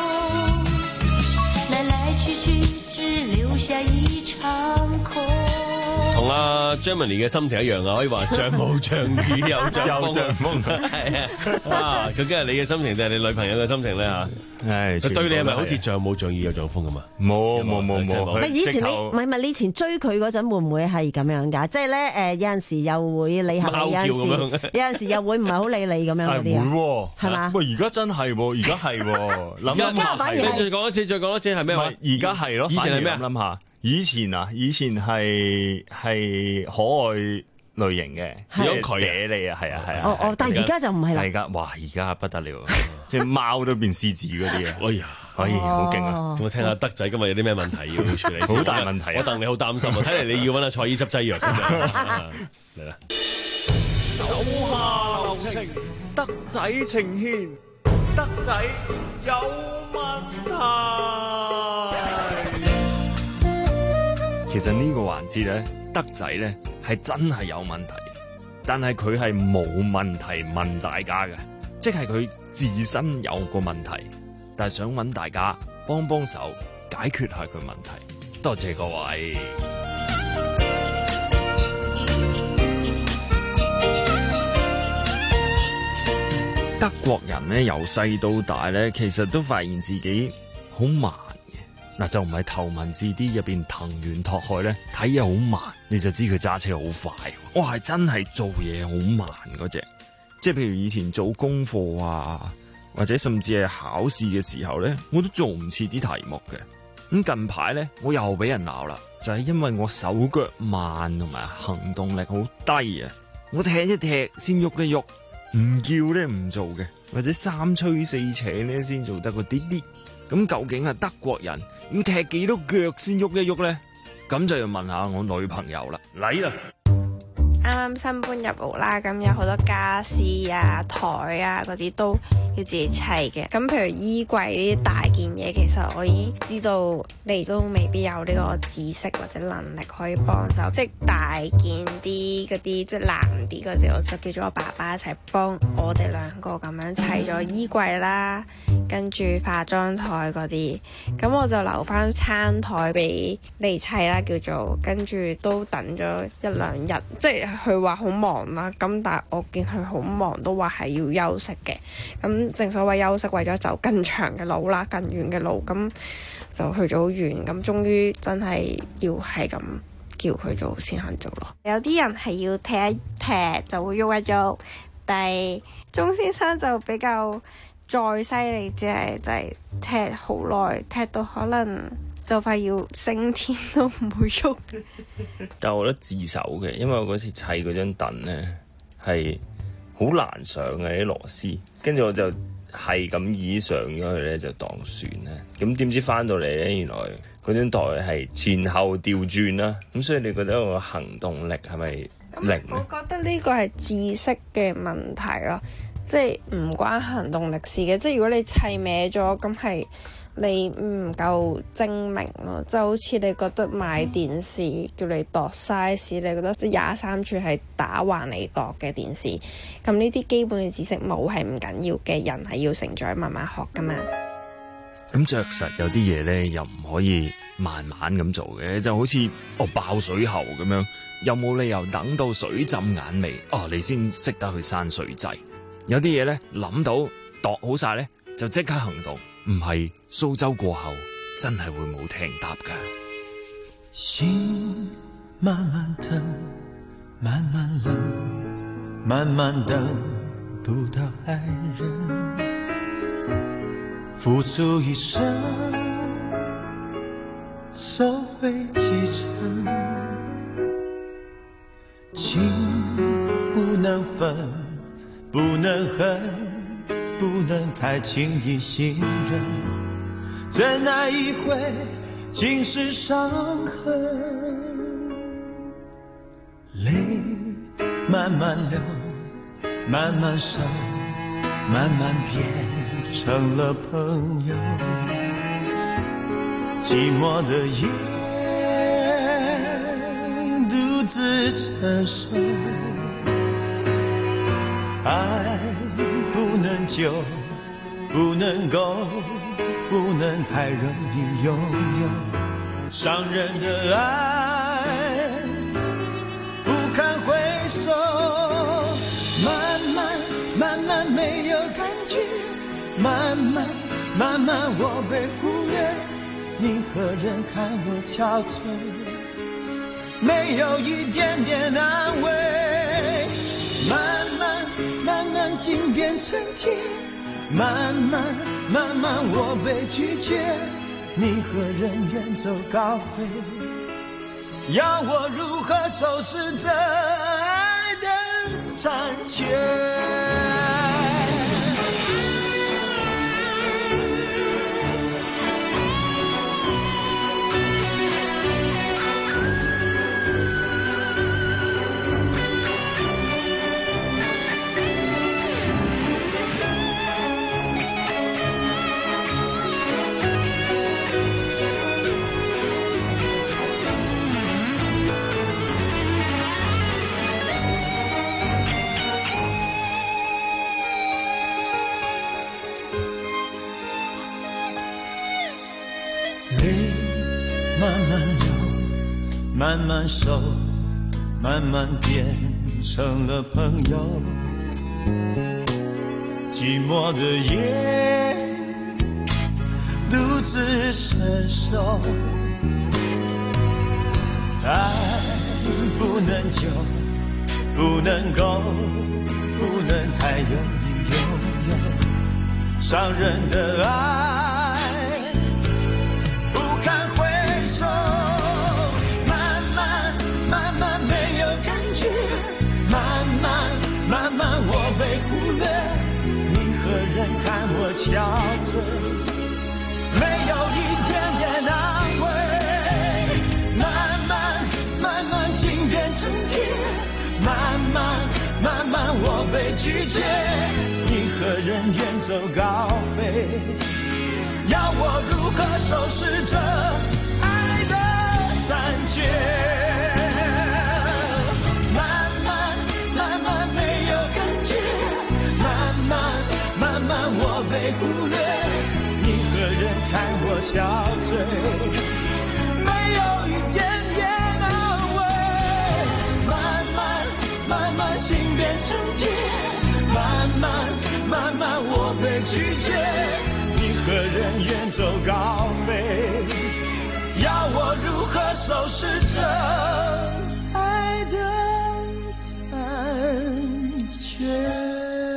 来来去去只留下一場空。 同阿 Germany 嘅心情一樣啊，可以話像霧像雨有像風， 有像風係啊！啊，究竟係你嘅心情定係你女朋友嘅心情咧嚇？ 係佢對你係咪好似像霧像雨有像風咁啊？ 冇冇冇冇， 唔係以前你唔係唔係你以前追佢嗰陣會唔會係咁樣㗎？即係咧誒有陣時又會理下你，有陣時有陣時又會唔係好理你咁樣嗰啲啊？ 會係嘛？ 喂，而家真係喎，而家係喎，諗諗下係。 再講一次，再講一次係咩話？ 而家係咯， 以前係咩？ 諗諗下。以前啊，以前係係可愛類型嘅，有佢嗲你啊，係啊係啊。 哦哦，但係而家就唔係啦。 而家哇，而家不得了，即係貓都變獅子嗰啲啊！哎呀，哎呀，好勁啊！ 咁我聽下德仔今日有啲咩問題要處理？ 好大問題啊！ 我戥你好擔心啊！睇嚟你要揾阿蔡醫執劑藥先啦。嚟啦！ 手下留情，德仔呈獻，德仔有問題。 其實呢個環節咧，德仔咧係真係有問題，但係佢係冇問題問大家嘅，即係佢自身有個問題，但係想揾大家幫幫手解決下佢問題。多謝各位。德國人咧由細到大咧，其實都發現自己好慢。嗱，就唔係頭文字 D 入邊藤原拓海咧，睇嘢好慢，你就知佢揸車好快。我係真係做嘢好慢嗰隻，即係譬如以前做功課啊，或者甚至係考試嘅時候咧，我都做唔切啲題目嘅。咁近排咧，我又俾人鬧啦，就係因為我手腳慢同埋行動力好低啊！我踢一踢先喐一喐，唔叫咧唔做嘅，或者三催四請咧先做得個啲啲。咁究竟係德國人要踢幾多腳先喐一喐咧？咁就要問下我女朋友啦。嚟啦！ 啱啱新搬入屋啦，咁有好多家私啊、台啊嗰啲都要自己砌嘅。咁譬如衣櫃呢啲大件嘢，其實我已經知道你都未必有呢個知識或者能力可以幫手。即係大件啲嗰啲，即係難啲嗰啲，我就叫咗我爸爸一齊幫我哋兩個咁樣砌咗衣櫃啦，跟住化妝台嗰啲。咁我就留翻餐台俾你砌啦，叫做跟住都等咗一兩日，即係。佢話好忙啦，咁但係我見佢好忙，都話係要休息嘅。咁正所謂休息，為咗走更長嘅路啦，更遠嘅路，咁就去咗好遠。咁終於真係要係咁叫佢做先肯做咯。有啲人係要踢一踢就會喐一喐，但係鐘先生就比較再犀利，即係就係踢好耐，踢到可能就快要升天都唔會喐。 但係我覺得自首嘅，因為我嗰次砌嗰張凳咧係好難上嘅啲螺絲，跟住我就係咁倚上咗佢咧就當算啦。咁點知翻到嚟咧，原來嗰張台係前後調轉啦。咁所以你覺得我行動力係咪零咧？ 我覺得呢個係知識嘅問題咯，即係唔關行動力事嘅。即係如果你砌歪咗，咁係你唔夠精明咯，就好似你覺得買電視叫你度 size， 你覺得即係廿三寸係打橫嚟度嘅電視，咁呢啲基本嘅知識冇係唔緊要嘅，人係要成長慢慢學噶嘛。 咁着實有啲嘢咧，又唔可以慢慢咁做嘅，就好似哦爆水喉咁樣，又冇理由等到水浸眼眉哦，你先識得去閂水掣。有啲嘢咧諗到度好晒咧，就即刻行動。唔係蘇州過後真係會冇艇搭㗎。 心慢慢的慢慢冷，慢慢的不到愛人，付出一生收回幾成，情不能分不能恨，不能太輕易信任，在那一回尽是伤痕，泪慢慢流，慢慢收，慢慢变成了朋友。寂寞的夜，独自承受，爱不能久，不能够，不能太容易拥有。伤人的爱不堪回首，慢慢慢慢没有感觉，慢慢慢慢我被忽略，你何人看我憔悴，没有一点点安慰，慢慢慢慢心变成铁，慢慢慢慢我被拒绝，你何人远走高飞，要我如何收拾这爱的残缺。慢慢收，慢慢变成了朋友。寂寞的夜，独自承受。爱不能久，不能够，不能太容易拥有。伤人的爱，不堪回首。慢慢没有感觉，慢慢慢慢我被忽略，你何人看我憔悴，没有一点点安慰，慢慢慢慢心变成铁，慢慢慢慢我被拒绝，你何人远走高飞，要我如何收拾这爱的残缺。慢慢我被忽略，你何人看我憔悴，没有一点点安慰，慢慢慢慢心变成铁，慢慢慢慢我被拒绝，你何人远走高飞，要我如何收拾这爱的残缺。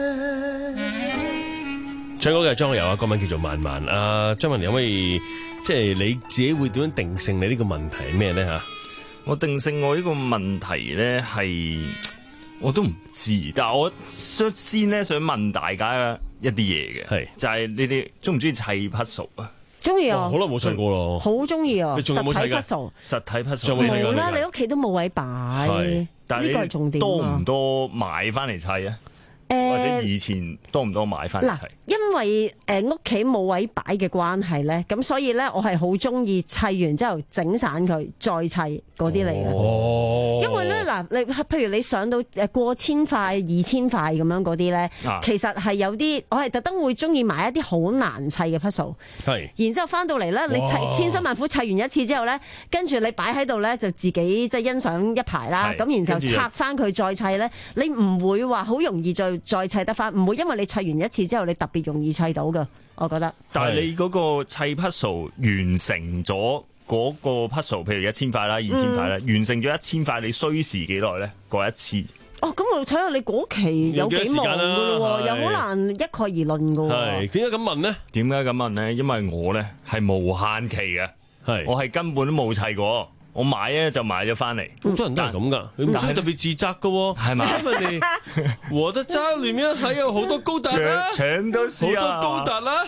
唱歌嘅張學友啊，歌名叫做《慢慢》。啊，張文，可唔可以即係你自己會點樣定性你呢個問題係咩咧嚇？ 我定性我呢個問題咧係我都唔知，但係我率先咧想問大家一啲嘢嘅，係就係你哋中唔中意砌 puzzle 啊？ 中意啊！ 好耐冇砌過咯， 好中意啊！ 你仲有冇砌㗎？ 實體 puzzle 冇啦，你屋企都冇位擺，呢個係重點。 多唔多買翻嚟砌啊？或者以前多唔多買翻嚟砌？ 因為誒屋企冇位擺嘅關係咧，咁所以咧我係好中意砌完之後整散佢再砌嗰啲嚟嘅。哦，因為咧嗱，你譬如你上到誒過千塊、二千塊咁樣嗰啲咧，啊、其實係有啲我係特登會中意買一啲好難砌嘅 puzzle。係，然之後翻到嚟咧，你砌千辛萬苦砌完一次之後咧，跟住你擺喺度咧就自己即係欣賞一排啦。咁然之後拆翻佢再砌咧，你唔會話好容易再再砌得翻，唔會因為你砌完一次之後你特別容易砌到㗎，我覺得。 但係你嗰個砌 puzzle 完成咗嗰個 puzzle， 譬如一千塊啦、二千塊啦，完成咗一千塊，你需時幾耐咧？過一次？哦，咁我睇下你嗰期有幾忙㗎咯喎，又好難一概而論㗎喎。 係點解咁問呢？ 點解咁問咧？因為我咧係無限期嘅，係我係根本都冇砌過。我買咧就買咗翻嚟， 好多人都係咁噶，你唔使特別自責噶，係咪？因為你我的家裏面還有好多高達啦， 全都是啊， 好多高達啦。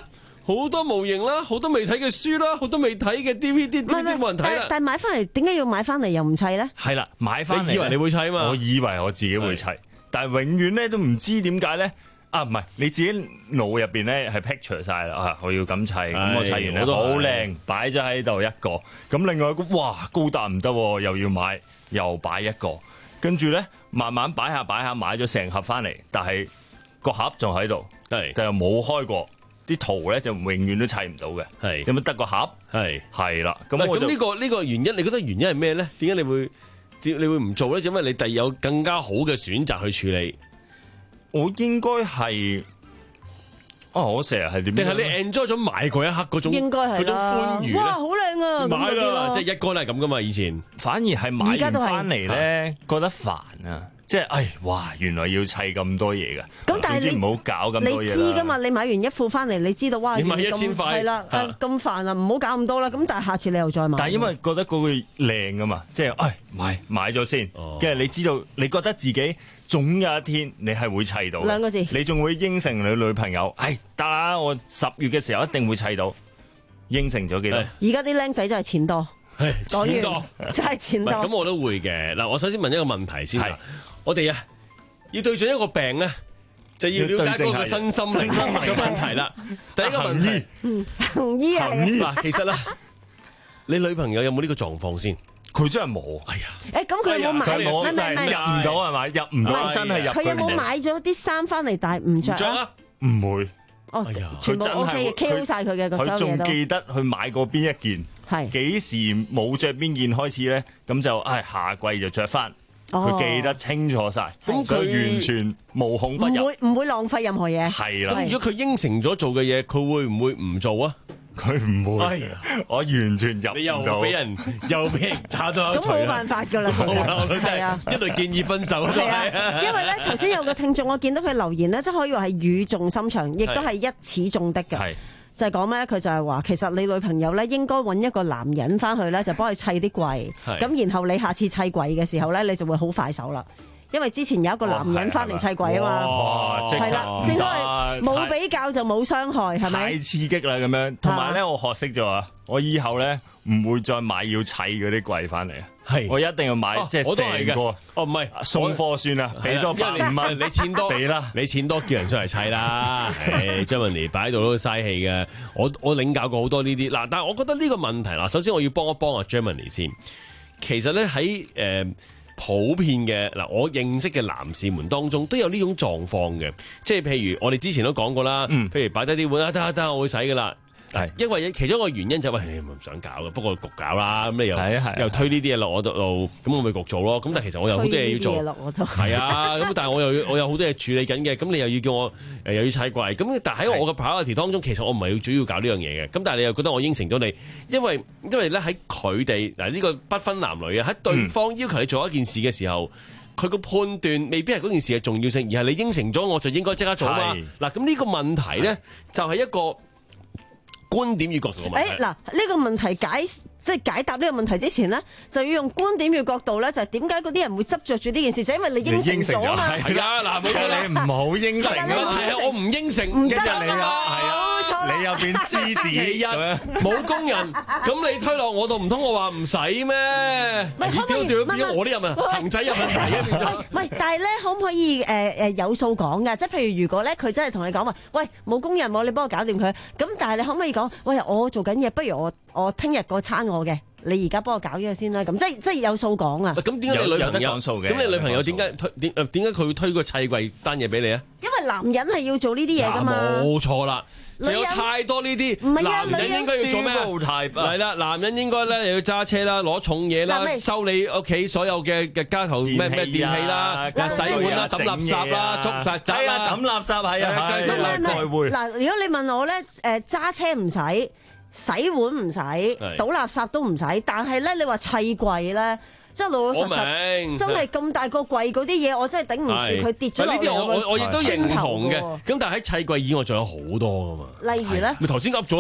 好多模型啦，好多未睇嘅書啦，好多未睇嘅 D V D D V D 冇人睇啦。 但係買翻嚟點解要買翻嚟又唔砌咧？ 係啦，買翻嚟。 你以為你會砌嘛？ 我以為我自己會砌，但係永遠咧都唔知點解咧。啊，唔係你自己腦入邊咧係 picture 晒啦，啊，我要咁砌，咁我砌完咧好靚，擺咗喺度一個，咁另外一個哇高達唔得，又要買，又擺一個，跟住咧慢慢擺下擺下，買咗成盒翻嚟，但係個盒仲喺度，係，但係冇開過，啲圖咧就永遠都砌唔到嘅，係，有冇得個盒？係，係啦，咁我就咁呢個呢個原因，你覺得原因係咩咧？點解你會你會唔做咧？因為你第二有更加好嘅選擇去處理。我應該係，哦，我成日係點？定係你 enjoy 咗買嗰一刻嗰種， 應該係嗰種歡愉咧？ 哇，好靚啊！ 買啦，即係一哥都係咁噶嘛，以前。反而係買完翻嚟咧，覺得煩啊！即係，唉，哇，原來要砌咁多嘢噶。咁但係你唔好搞咁多嘢啦。你知噶嘛？你買完一副翻嚟，你知道哇，你買一千塊係啦，咁煩啊，唔好搞咁多啦。咁但係下次你又再買。但係因為覺得嗰個靚噶嘛，即係，唉，買買咗先，跟住你知道，你覺得自己。總有一天你係會砌到兩個字，你仲會應承你女朋友，唉得啦，我十月嘅時候一定會砌到，應承咗幾多？而家啲僆仔真係錢多，錢多真係錢多。咁我都會嘅。嗱，我首先問一個問題先啦，我哋啊要對準一個病咧，就要了解嗰個身心靈嘅問題啦。第一個問題， 行醫啊， 嗱，其實咧，你女朋友有冇呢個狀況先？佢真係冇，哎呀！誒，咁佢有冇買？唔係唔係，入唔到係咪？入唔到真係入。佢有冇買咗啲衫翻嚟，但係唔着啊？唔會。哦，全部 O K 嘅 K O 晒佢嘅個所有嘢都。佢仲記得去買過邊一件？係幾時冇着邊件開始咧？咁就唉下季就着翻。佢記得清楚晒，咁佢完全無孔不入，唔會唔會浪費任何嘢。係啦。咁如果佢應承咗做嘅嘢，佢會唔會唔做啊？佢唔會，我完全入唔到。你又俾人又俾人打到一錘啦。咁冇辦法㗎啦，係啊，一律建議分手。係啊，因為咧頭先有個聽眾，我見到佢留言咧，即係可以話係語重心長，亦都係一語中的嘅。係就係講咩咧？佢就係話，其實你女朋友咧應該揾一個男人翻去咧，就幫佢砌啲櫃。咁然後你下次砌櫃嘅時候咧，你就會好快手啦。因為之前有一個男人翻嚟砌櫃啊嘛，係啦，正所謂冇比較就冇傷害，係咪？太刺激啦咁樣，同埋咧我學識咗啊，我以後咧唔會再買要砌嗰啲櫃翻嚟啊，係，我一定要買即係成個，哦唔係送貨算啦，俾多百五蚊，你錢多俾啦，你錢多叫人出嚟砌啦，誒張文妮擺喺度都嘥氣嘅，我我領教過好多呢啲嗱，但係我覺得呢個問題嗱，首先我要幫一幫阿張文妮先，其實咧喺誒。普遍嘅嗱，我認識嘅男士們當中都有呢種狀況嘅，即係譬如我哋之前都講過啦，嗯、譬如擺低啲碗啊，得得，我會洗噶啦。係，因為其中一個原因就係、是、喂，唔想搞嘅，不過焗搞啦，咁你又又推呢啲嘢落我度，咁我咪焗做咯。咁但係其實我有好多嘢要做，係啊，咁但係我又我有好多嘢處理緊嘅，咁你又要叫我誒又要砌櫃，咁但係喺我嘅 priority 當中，其實我唔係要主要搞呢樣嘢嘅。咁但係你又覺得我應承咗你，因為因為咧喺佢哋嗱呢個不分男女啊，喺對方要求你做一件事嘅時候，佢個、嗯、判斷未必係嗰件事嘅重要性，而係你應承咗我就應該即刻做嘛。嗱，咁呢個問題咧就係一個觀點與角度嘅問題。誒，嗱，呢個問題解即係解答呢個問題之前咧，就要用觀點與角度咧，就係點解嗰啲人會執着住呢件事，就因為你應承咗啊嘛。係啊，嗱，冇錯，你唔好應承啊。係啊，我唔應承唔得啊嘛。係啊，你又變獅子一冇工人，咁你推落我度，唔通我話唔使咩？咪可唔可以變咗我啲人啊？行仔有問題啊？變咗。唔係，但係咧，可唔可以誒誒有數講㗎？即係譬如如果咧，佢真係同你講話，喂，冇工人喎，你幫我搞掂佢。咁但係你可唔可以講，喂，我做緊嘢，不如我我聽日個餐我嘅，你而家幫我搞咗佢先啦。咁即係即係有數講啊。咁點解你女朋友講數嘅？咁你女朋友點解推點誒點解佢會推個砌櫃單嘢俾你啊？因為男人係要做呢啲嘢㗎嘛。冇錯啦。有太多呢啲，男人應該要做咩？係啦，男人應該咧又要揸車啦，攞重嘢啦，收你屋企所有嘅嘅家頭咩咩電器啦，洗碗啦，抌垃圾啦，捉曱甴啦，抌垃圾係啊，再會。嗱，如果你問我咧，誒揸車唔使，洗碗唔使，倒垃圾都唔使，但係咧你話砌櫃咧。即係老老實實，真係咁大個櫃嗰啲嘢，我真係頂唔住佢跌咗落嚟。呢啲我我我亦都認同嘅。咁但係喺砌櫃以外仲有好多噶嘛。例如咧，咪頭先噏咗咯。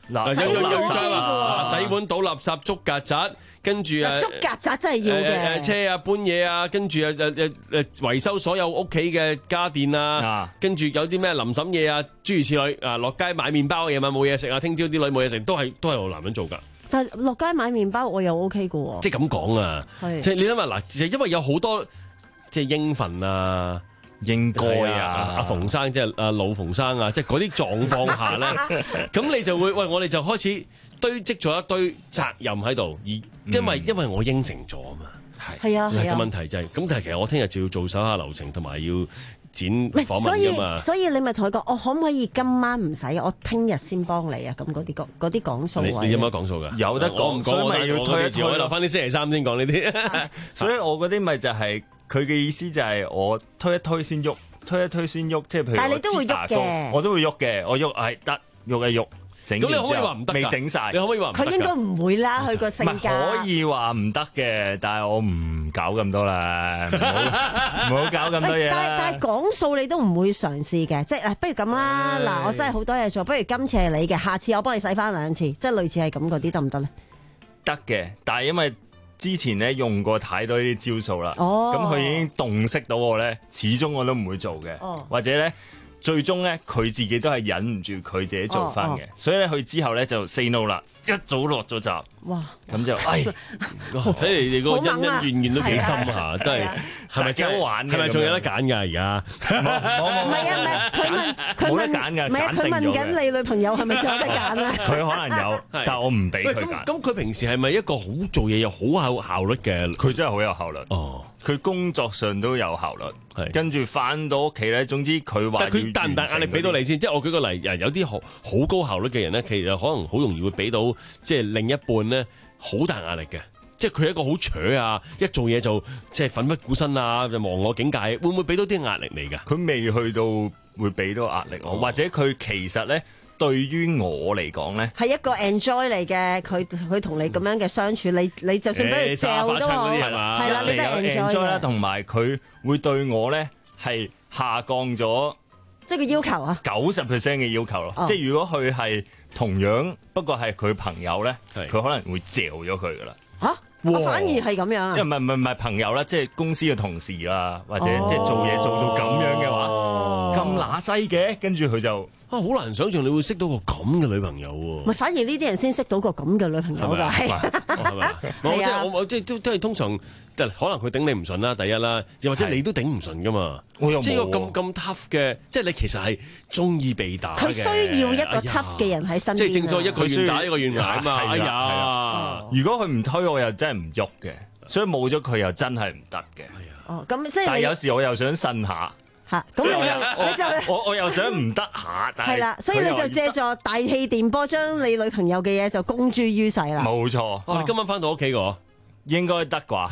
嗱， 有有有洗章碗啊， 喎洗碗倒垃圾捉曱甴，跟住啊捉曱甴真係要嘅。 誒車啊搬嘢啊，跟住啊誒誒誒維修所有屋企嘅家電啊，跟住有啲咩臨審嘢啊，諸如此類啊，落街買麵包夜晚冇嘢食啊，聽朝啲女冇嘢食，都係都係我男人做㗎。 但係落街買麵包我又 O K 嘅喎。 即係咁講啊， 係即係你諗下嗱，就因為有好多即係應份啊。 應該啊， 阿馮生即係阿老馮生啊，即係嗰啲狀況下咧，咁你就會喂，我哋就開始堆積咗一堆責任喺度，而因為、嗯、因為我應承咗啊嘛，係係啊係啊。 個問題就係、是、咁，但係其實我聽日就要做手下流程，同埋要剪訪問所以㗎嘛。 所以你咪同佢講，我可唔可以今晚唔使，我聽日先幫你啊？咁嗰啲講嗰啲講數位， 你你有冇得講數㗎？ 有得講，所以咪要推一推， 我留翻啲星期三先講呢啲。 所以我嗰啲咪就係佢嘅意思，就係我推一推先喐。推一推先喐，即係譬如但係你都會喐嘅， 我都會喐嘅，我喐係得喐一喐，整完之後咁你可以話唔得㗎？ 未整晒， 你可唔可以話唔得㗎？ 佢應該唔會啦，佢個性格。 唔係可以話唔得嘅，但係我唔搞咁多啦，唔好唔好搞咁多嘢啦。 但係但係講數你都唔會嘗試嘅，即係嗱，不如咁啦，嗱，我真係好多嘢做，不如今次係你嘅，下次我幫你洗翻兩次，即係類似係咁嗰啲得唔得咧？ 得嘅，但係因為之前咧用過太多呢啲招數啦，咁佢、哦、已經洞悉到我咧，始終我都唔會做嘅，哦、或者咧最終咧佢自己都係忍唔住佢自己做翻嘅，哦哦、所以咧佢之後咧就 say no 啦，一早落咗閘。哇！咁就，哎， 睇嚟你個恩恩怨怨都幾深下，真係係咪真玩？係咪仲有得揀㗎？而家唔係啊，唔係佢問佢問，唔係佢問緊你女朋友係咪仲有得揀啊？ 佢可能有，但係我唔俾佢揀。 咁佢平時係咪一個好做嘢又好有效率嘅？ 佢真係好有效率。哦，佢工作上都有效率。係跟住翻到屋企咧，總之佢話。 但係佢帶唔帶壓力俾到你先？即係我舉個例，有啲好好高效率嘅人咧，其實可能好容易會俾到即係另一半咧。好大壓力嘅，即係佢係一個好扯啊！一做嘢就即係奮不顧身啊，就忘我境界，會唔會俾到啲壓力嚟㗎？ 佢未去到會俾到壓力我，哦、或者佢其實咧對於我嚟講咧係一個 enjoy 嚟嘅，佢佢同你咁樣嘅相處，你你就算俾佢嚼都好，係啦，你都係 enjoy 啦。 同埋佢會對我咧係下降咗。 即係個要求啊， 九十 percent 嘅要求咯。 哦、 即係如果佢係同樣，不過係佢朋友咧，佢可能會嚼咗佢噶啦。 嚇、啊，我反而係咁樣。 即係唔係唔係唔係朋友啦，即係公司嘅同事啦，或者即係做嘢做到咁樣嘅話，咁乸西嘅，跟住佢就。 啊，好難想象你會識到個咁嘅女朋友喎！ 咪反而呢啲人先識到個咁嘅女朋友㗎，係咪？我即係我我即係都都係通常，可能佢頂你唔順啦，第一啦，又或者你都頂唔順噶嘛。即係個咁咁 tough 嘅，即係你其實係中意被打嘅。 佢需要一個 tough 嘅人喺身邊。 即係正所謂一個願打一個願挨啊嘛！哎呀， 如果佢唔推我又真係唔喐嘅，所以冇咗佢又真係唔得嘅。 哦，咁即係。 但係有時我又想呻下。 嚇，咁你就你就我我又想唔得下，但係係啦，所以你就借助大氣電波將你女朋友嘅嘢就公諸於世啦。 冇錯， 你今晚翻到屋企個應該得啩？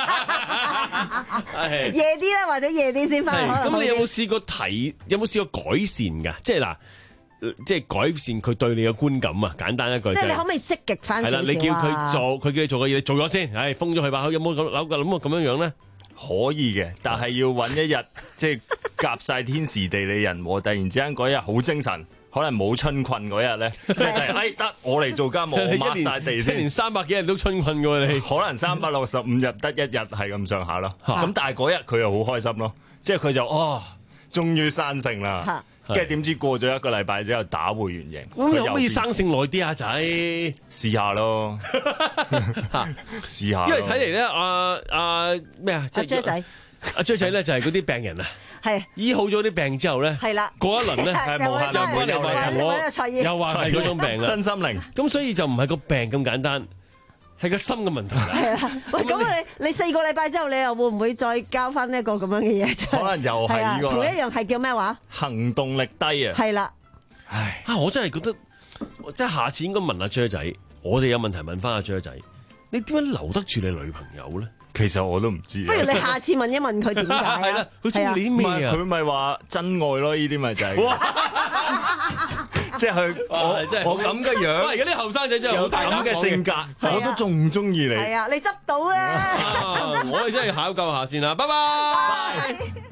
夜啲啦，或者夜啲先翻。 咁你有冇試過提？有冇試過改善㗎？即係嗱，即係改善佢對你嘅觀感啊！簡單一句， 即係你可唔可以積極翻少少啊？ 係啦，你叫佢做，佢叫你做嘅嘢，你做咗先，唉，封咗佢吧。有冇諗諗諗過咁樣樣咧？ 可以嘅，但係要揾一日即係夾晒天時地利人和，突然之間嗰日好精神，可能冇春困嗰日咧，即係哎得我嚟做家務，我抹晒地先。一年三百幾日都春困嘅喎你，可能三百六十五日得一日係咁上下咯。咁但係嗰日佢又好開心咯，即係佢就哦，終於生性啦。跟住點知過咗一個禮拜之後打回原形， 咁可唔可以生性耐啲啊仔？ 試下咯，試下。 因為睇嚟咧，阿阿咩啊， 阿 J 仔， 阿 J 仔咧就係嗰啲病人啊， 係醫好咗啲病之後咧， 係啦， 過一輪咧係無限量翻嚟問我，又話係嗰種病啦， 身心靈。 咁所以就唔係個病咁簡單。係個心嘅問題。 係啦，喂，咁你你四個禮拜之後，你又會唔會再交翻一個咁樣嘅嘢出嚟？ 可能又係呢個。 同一樣係叫咩話？ 行動力低啊！ 係啦。 唉，啊，我真係覺得，即係下次應該問阿 J 仔，我哋有問題問翻阿 J 仔，你點樣留得住你女朋友咧？ 其實我都唔知。 不如你下次問一問佢點解？ 係啦，佢中意啲咩啊？ 佢咪話真愛咯？呢啲咪就係。即係佢，我我咁嘅樣， 而家啲後生仔真係有咁嘅性格，我都仲唔中意你。 係啊，你執到啦！ 我哋真係考究下先啦，拜拜。